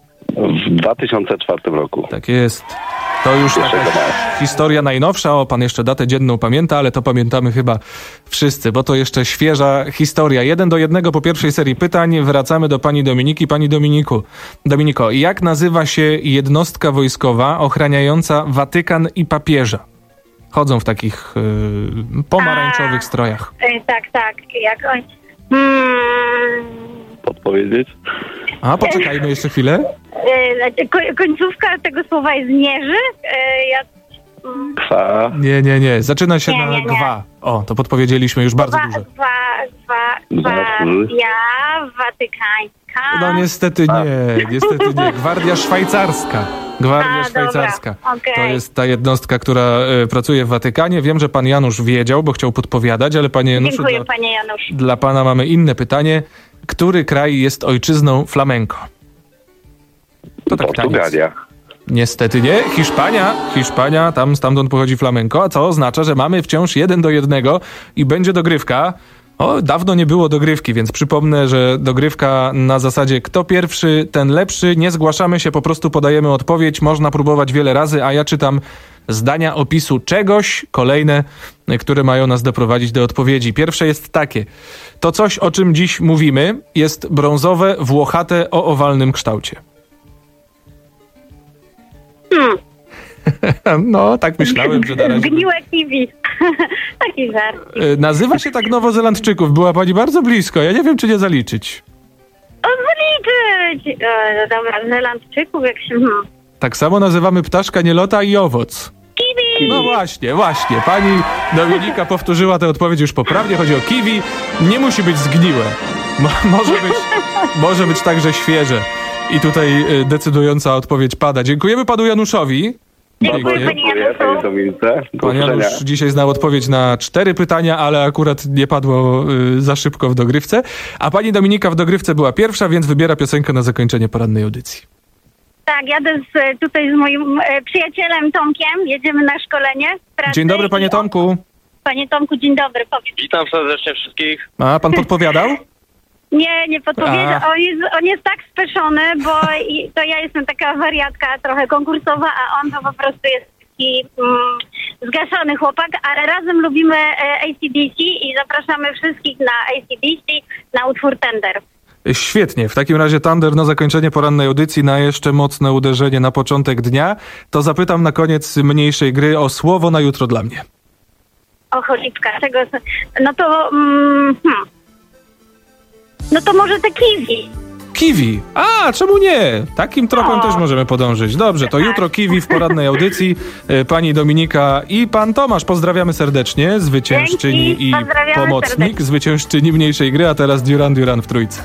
W dwa tysiące czwartym roku. Tak jest. To już taka historia najnowsza. O, pan jeszcze datę dzienną pamięta, ale to pamiętamy chyba wszyscy, bo to jeszcze świeża historia. Jeden do jednego po pierwszej serii pytań. Wracamy do pani Dominiki. Pani Dominiku, Dominiko, jak nazywa się jednostka wojskowa ochraniająca Watykan i papieża? Chodzą w takich y, pomarańczowych A, strojach. Y, tak, tak. Jak on... Hmm. Podpowiedzieć? A, poczekajmy jeszcze chwilę. Y, ko- końcówka tego słowa jest nieży. Y, ja... Kwa. Nie, nie, nie. Zaczyna się nie, na nie, nie. gwa. O, to podpowiedzieliśmy już bardzo Gwa, dużo. Gwa, gwa, gwa, ja, watykańska. No niestety nie, niestety nie. Gwardia szwajcarska. Gwardia A, szwajcarska. Dobra. Okay. To jest ta jednostka, która y, pracuje w Watykanie. Wiem, że pan Janusz wiedział, bo chciał podpowiadać, ale panie Januszu, Dziękuję, dla, panie Janusz. dla pana mamy inne pytanie. Który kraj jest ojczyzną flamenco? To tak Portugalia. Niestety nie. Hiszpania. Hiszpania, tam stamtąd pochodzi flamenco, a co oznacza, że mamy wciąż jeden do jednego i będzie dogrywka. O, dawno nie było dogrywki, więc przypomnę, że dogrywka na zasadzie kto pierwszy, ten lepszy. Nie zgłaszamy się, po prostu podajemy odpowiedź. Można próbować wiele razy, a ja czytam zdania opisu czegoś, kolejne, które mają nas doprowadzić do odpowiedzi. Pierwsze jest takie. To coś, o czym dziś mówimy, jest brązowe, włochate, o owalnym kształcie. Hmm. No, tak myślałem, że na razie... Zgniłe kiwi. Taki żart. Nazywa się tak Nowozelandczyków. Była pani bardzo blisko. Ja nie wiem, czy nie zaliczyć. O, zaliczyć! E, dobra, Zelandczyków, jak się... Hmm. Tak samo nazywamy ptaszka, nielota i owoc. Kiwi! No właśnie, właśnie. Pani Dominika powtórzyła tę odpowiedź już poprawnie. Chodzi o kiwi. Nie musi być zgniłe. Mo- może być, może być także świeże. I tutaj y, decydująca odpowiedź pada. Dziękujemy panu Januszowi. Dziękuję, pani Januszu. Pan Janusz dzisiaj znał odpowiedź na cztery pytania, ale akurat nie padło y, za szybko w dogrywce. A pani Dominika w dogrywce była pierwsza, więc wybiera piosenkę na zakończenie porannej audycji. Tak, jadę z, tutaj z moim e, przyjacielem Tomkiem. Jedziemy na szkolenie. Pracy. Dzień dobry, panie Tomku. Panie Tomku, dzień dobry. Powiedz. Witam serdecznie wszystkich. A, pan podpowiadał? Nie, nie podpowiedział. On jest, on jest tak speszony, bo i, to ja jestem taka wariatka trochę konkursowa, a on to po prostu jest taki mm, zgaszony chłopak, ale razem lubimy e, A C D C i zapraszamy wszystkich na A C D C na utwór Tender. Świetnie. W takim razie Thunder na zakończenie porannej audycji, na jeszcze mocne uderzenie na początek dnia. To zapytam na koniec mniejszej gry o słowo na jutro dla mnie. O, cholipka, czego... No to... Mm, hmm. No to może te kiwi. Kiwi. A, czemu nie? Takim tropem o. też możemy podążyć. Dobrze, to jutro kiwi w porannej audycji. Pani Dominika i pan Tomasz. Pozdrawiamy serdecznie. Zwyciężczyni Dzięki. i pomocnik. Serdecznie. Zwyciężczyni mniejszej gry, a teraz Duran Duran w trójce.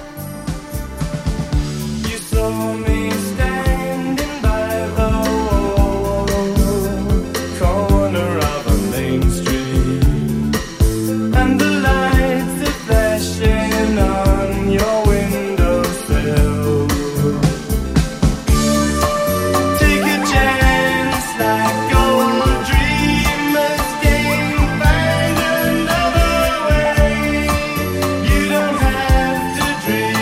Dream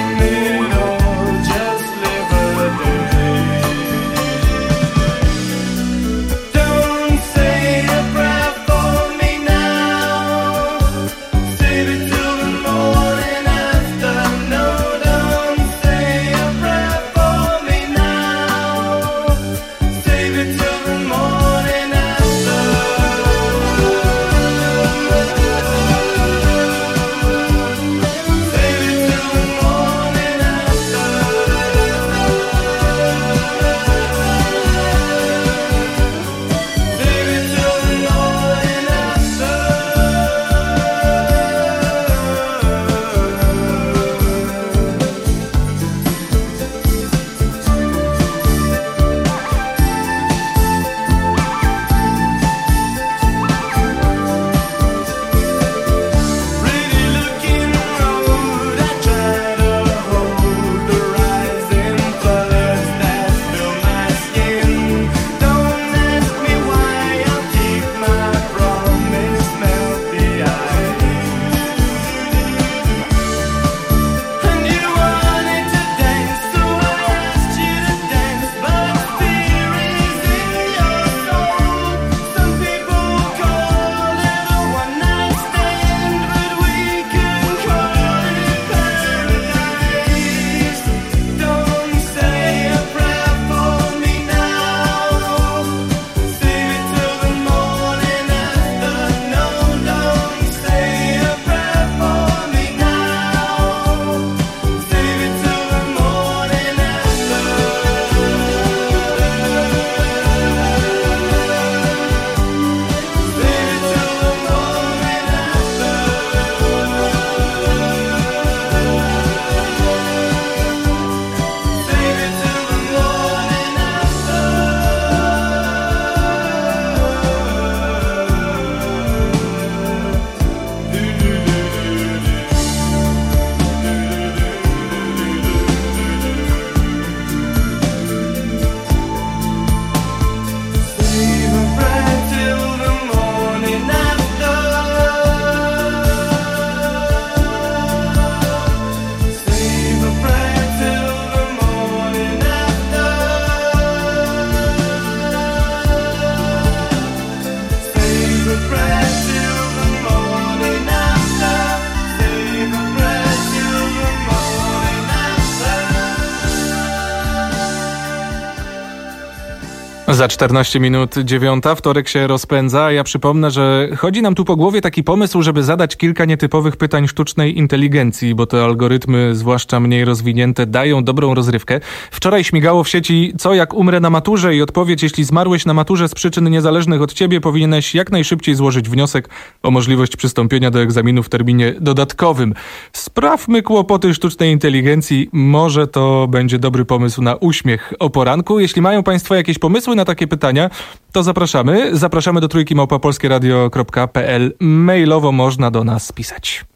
Za czternaście minut dziewiąta, wtorek się rozpędza, a ja przypomnę, że chodzi nam tu po głowie taki pomysł, żeby zadać kilka nietypowych pytań sztucznej inteligencji, bo te algorytmy, zwłaszcza mniej rozwinięte, dają dobrą rozrywkę. Wczoraj śmigało w sieci co jak umrę na maturze i odpowiedź: jeśli zmarłeś na maturze z przyczyn niezależnych od ciebie, powinieneś jak najszybciej złożyć wniosek o możliwość przystąpienia do egzaminu w terminie dodatkowym. Sprawmy kłopoty sztucznej inteligencji, może to będzie dobry pomysł na uśmiech o poranku. Jeśli mają Państwo jakieś pomysły na takie pytania, to zapraszamy. Zapraszamy do trójki małpa polskieradio kropka p l. Mailowo można do nas pisać.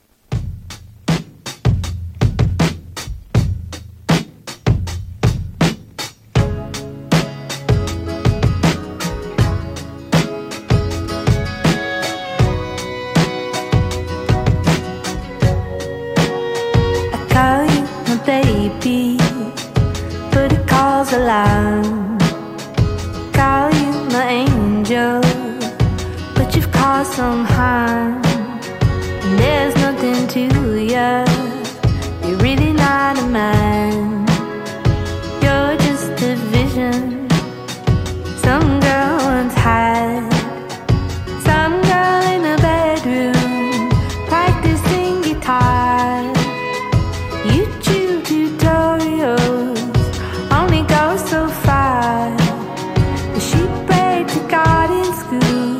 Some harm, and there's nothing to you. You're really not a man. You're just a vision some girl once had. Some girl in a bedroom practicing guitar. YouTube tutorials only go so far. She prayed to God in school.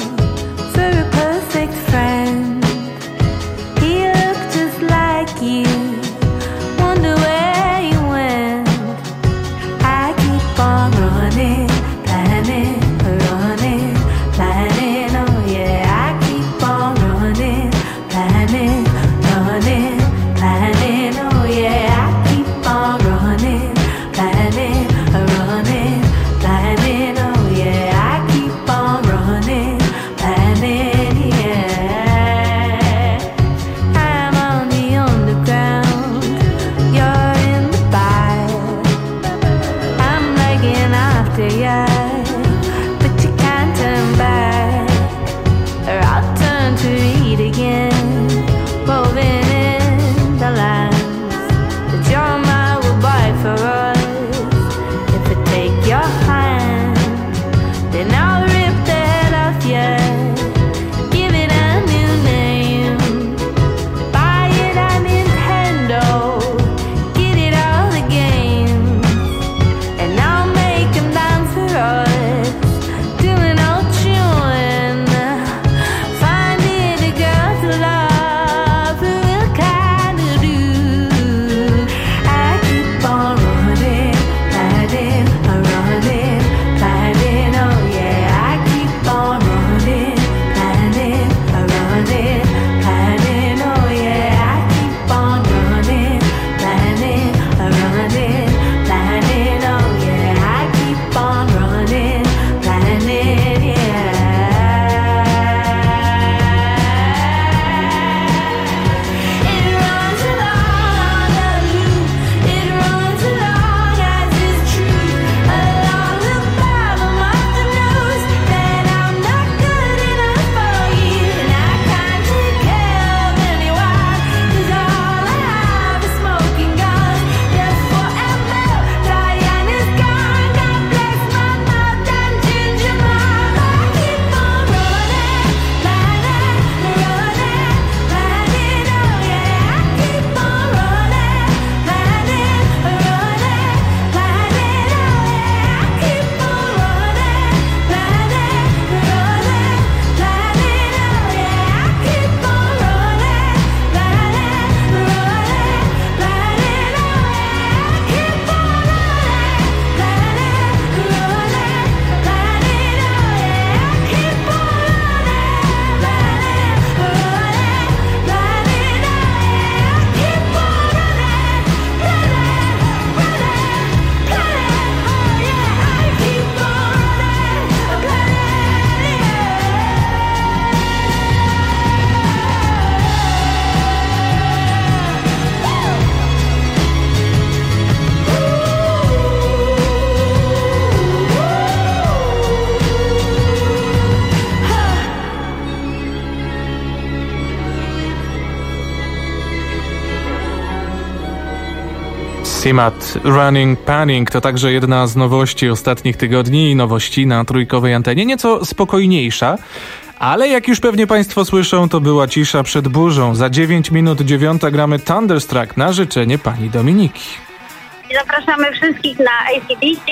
Friend, he looked just like you. Wonder where you went. I keep on running, planning, running, planning. Oh yeah, I keep on running, planning, running, planning. Oh yeah, I keep on running, planning, running, planning. Oh yeah, I keep on running, planning. For Temat Running Panic to także jedna z nowości ostatnich tygodni i nowości na trójkowej antenie, nieco spokojniejsza, ale jak już pewnie Państwo słyszą, to była cisza przed burzą. Za dziewięć minut dziewiąta gramy Thunderstruck na życzenie pani Dominiki. Zapraszamy wszystkich na A C D C.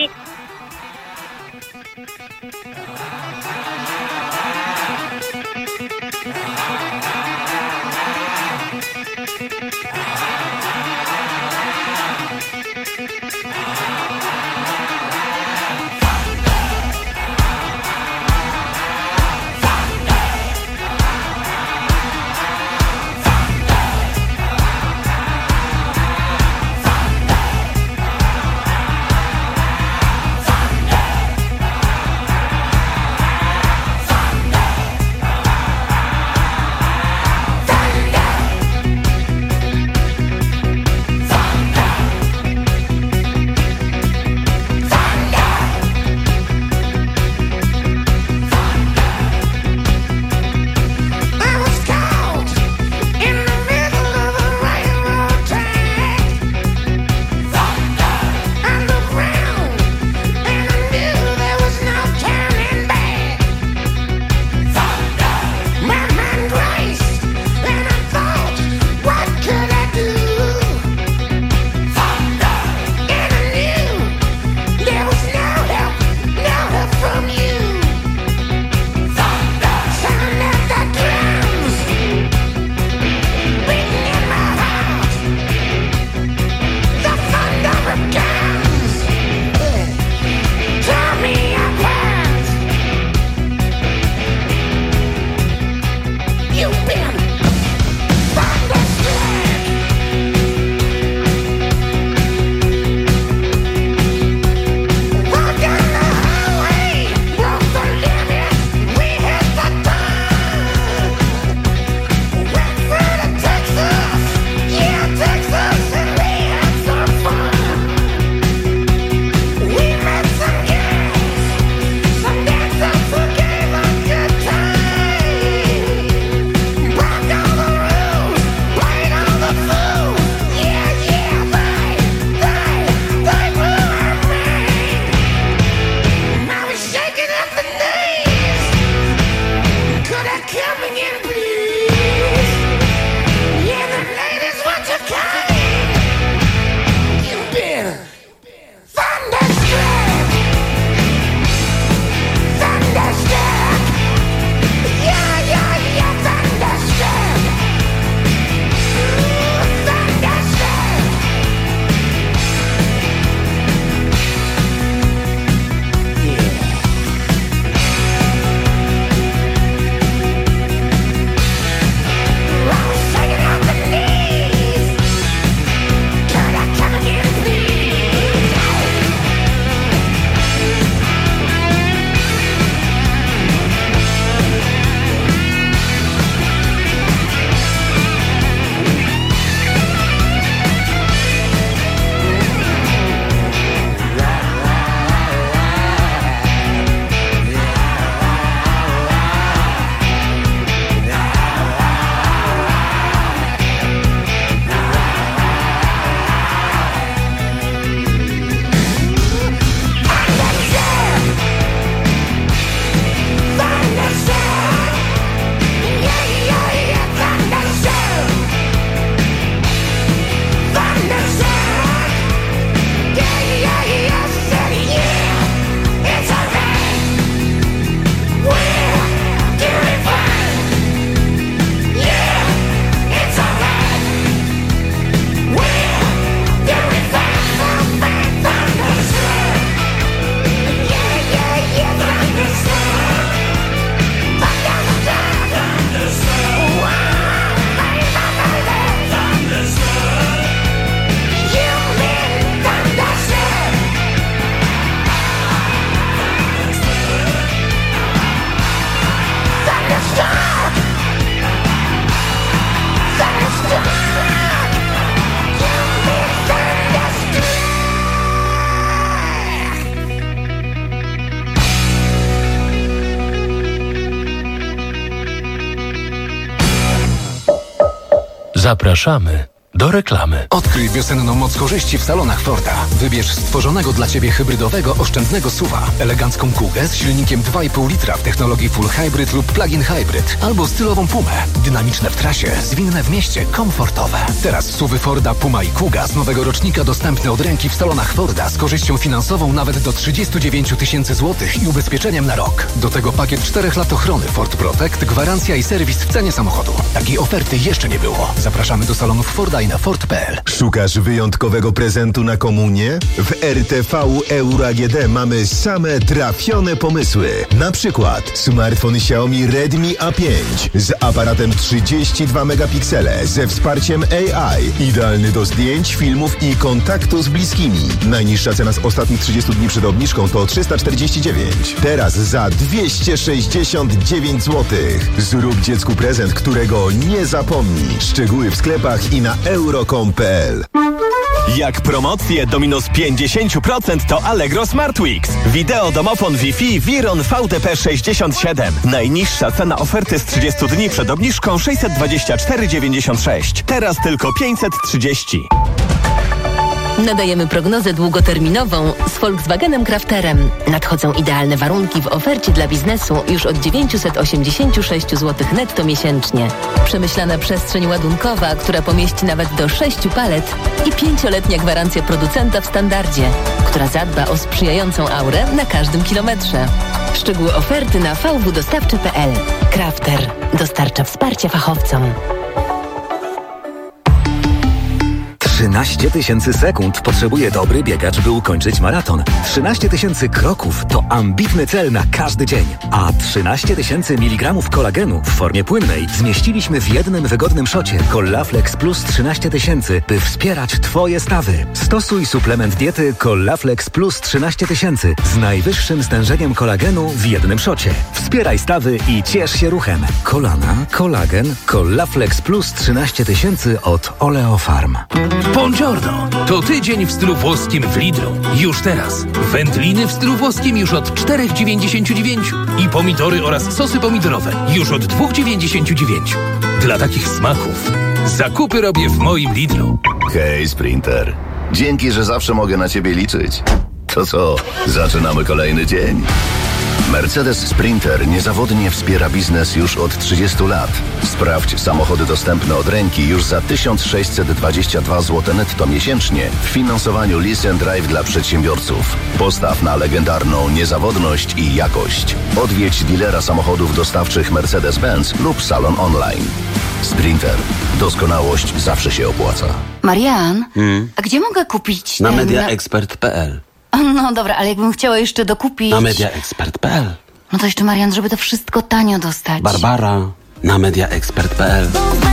Zapraszamy do reklamy. Odkryj wiosenną moc korzyści w salonach Forda. Wybierz stworzonego dla Ciebie hybrydowego, oszczędnego S U V-a, elegancką Kugę z silnikiem dwa i pół litra w technologii Full Hybrid lub Plug-in Hybrid, albo stylową Pumę. Dynamiczne w trasie, zwinne w mieście, komfortowe. Teraz S U V-y Forda Puma i Kuga z nowego rocznika dostępne od ręki w salonach Forda z korzyścią finansową nawet do trzydzieści dziewięć tysięcy złotych i ubezpieczeniem na rok. Do tego pakiet czterech lat ochrony Ford Protect, gwarancja i serwis w cenie samochodu. Takiej oferty jeszcze nie było. Zapraszamy do salonów Forda i na Ford kropka p l. Szukasz wyjątkowego prezentu na komunię? W R T V Euro A G D mamy same trafione pomysły. Na przykład smartfon Xiaomi Redmi A pięć z aparatem trzydzieści dwa megapiksele ze wsparciem A I. Idealny do zdjęć, filmów i kontaktu z bliskimi. Najniższa cena z ostatnich trzydziestu dni przed obniżką to trzysta czterdzieści dziewięć. Teraz za dwieście sześćdziesiąt dziewięć złotych. Zrób dziecku prezent, którego nie zapomni. Szczegóły w sklepach i na euro kropka com kropka p l. Jak promocje do minus pięćdziesiąt procent to Allegro Smart Weeks. Wideo domofon Wi-Fi Viron V D P sześćdziesiąt siedem. Najniższa cena oferty z trzydziestu dni przed obniżką sześćset dwadzieścia cztery dziewięćdziesiąt sześć. Teraz tylko pięćset trzydzieści. Nadajemy prognozę długoterminową z Volkswagenem Crafterem. Nadchodzą idealne warunki w ofercie dla biznesu już od dziewięćset osiemdziesiąt sześć złotych netto miesięcznie. Przemyślana przestrzeń ładunkowa, która pomieści nawet do sześciu palet i pięcioletnia gwarancja producenta w standardzie, która zadba o sprzyjającą aurę na każdym kilometrze. Szczegóły oferty na v w dostawczy kropka p l. Crafter dostarcza wsparcia fachowcom. trzynaście tysięcy sekund potrzebuje dobry biegacz, by ukończyć maraton. trzynaście tysięcy kroków to ambitny cel na każdy dzień. A trzynaście tysięcy miligramów kolagenu w formie płynnej zmieściliśmy w jednym wygodnym szocie Collaflex Plus trzynaście tysięcy, by wspierać Twoje stawy. Stosuj suplement diety Collaflex Plus trzynaście tysięcy z najwyższym stężeniem kolagenu w jednym szocie. Wspieraj stawy i ciesz się ruchem. Kolana, kolagen, Collaflex Plus trzynaście tysięcy od Oleofarm. Buongiorno! To tydzień w stylu włoskim w Lidlu. Już teraz. Wędliny w stylu włoskim już od cztery dziewięćdziesiąt dziewięć i pomidory oraz sosy pomidorowe już od dwa dziewięćdziesiąt dziewięć. Dla takich smaków zakupy robię w moim Lidlu. Hej, Sprinter. Dzięki, że zawsze mogę na Ciebie liczyć. To co? Zaczynamy kolejny dzień. Mercedes Sprinter niezawodnie wspiera biznes już od trzydziestu lat. Sprawdź samochody dostępne od ręki już za tysiąc sześćset dwadzieścia dwa złote netto miesięcznie w finansowaniu Lease and Drive dla przedsiębiorców. Postaw na legendarną niezawodność i jakość. Odwiedź dealera samochodów dostawczych Mercedes-Benz lub salon online. Sprinter. Doskonałość zawsze się opłaca. Marian, Hmm? a gdzie mogę kupić... Na ten- mediaexpert kropka p l. No dobra, ale jakbym chciała jeszcze dokupić... Na mediaexpert kropka p l. No to jeszcze, Marian, żeby to wszystko tanio dostać. Barbara. Na mediaexpert kropka p l.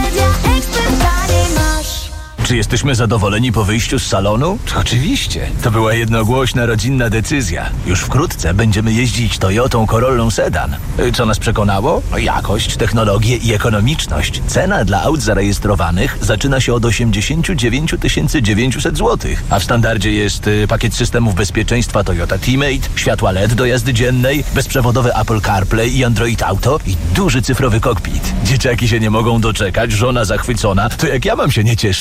Czy jesteśmy zadowoleni po wyjściu z salonu? Oczywiście. To była jednogłośna, rodzinna decyzja. Już wkrótce będziemy jeździć Toyotą Corollą Sedan. Co nas przekonało? Jakość, technologię i ekonomiczność. Cena dla aut zarejestrowanych zaczyna się od osiemdziesiąt dziewięć tysięcy dziewięćset złotych, a w standardzie jest y, pakiet systemów bezpieczeństwa Toyota Teammate, światła L E D do jazdy dziennej, bezprzewodowy Apple CarPlay i Android Auto i duży cyfrowy kokpit. Dzieciaki się nie mogą doczekać, żona zachwycona. To jak ja mam się nie cieszyć?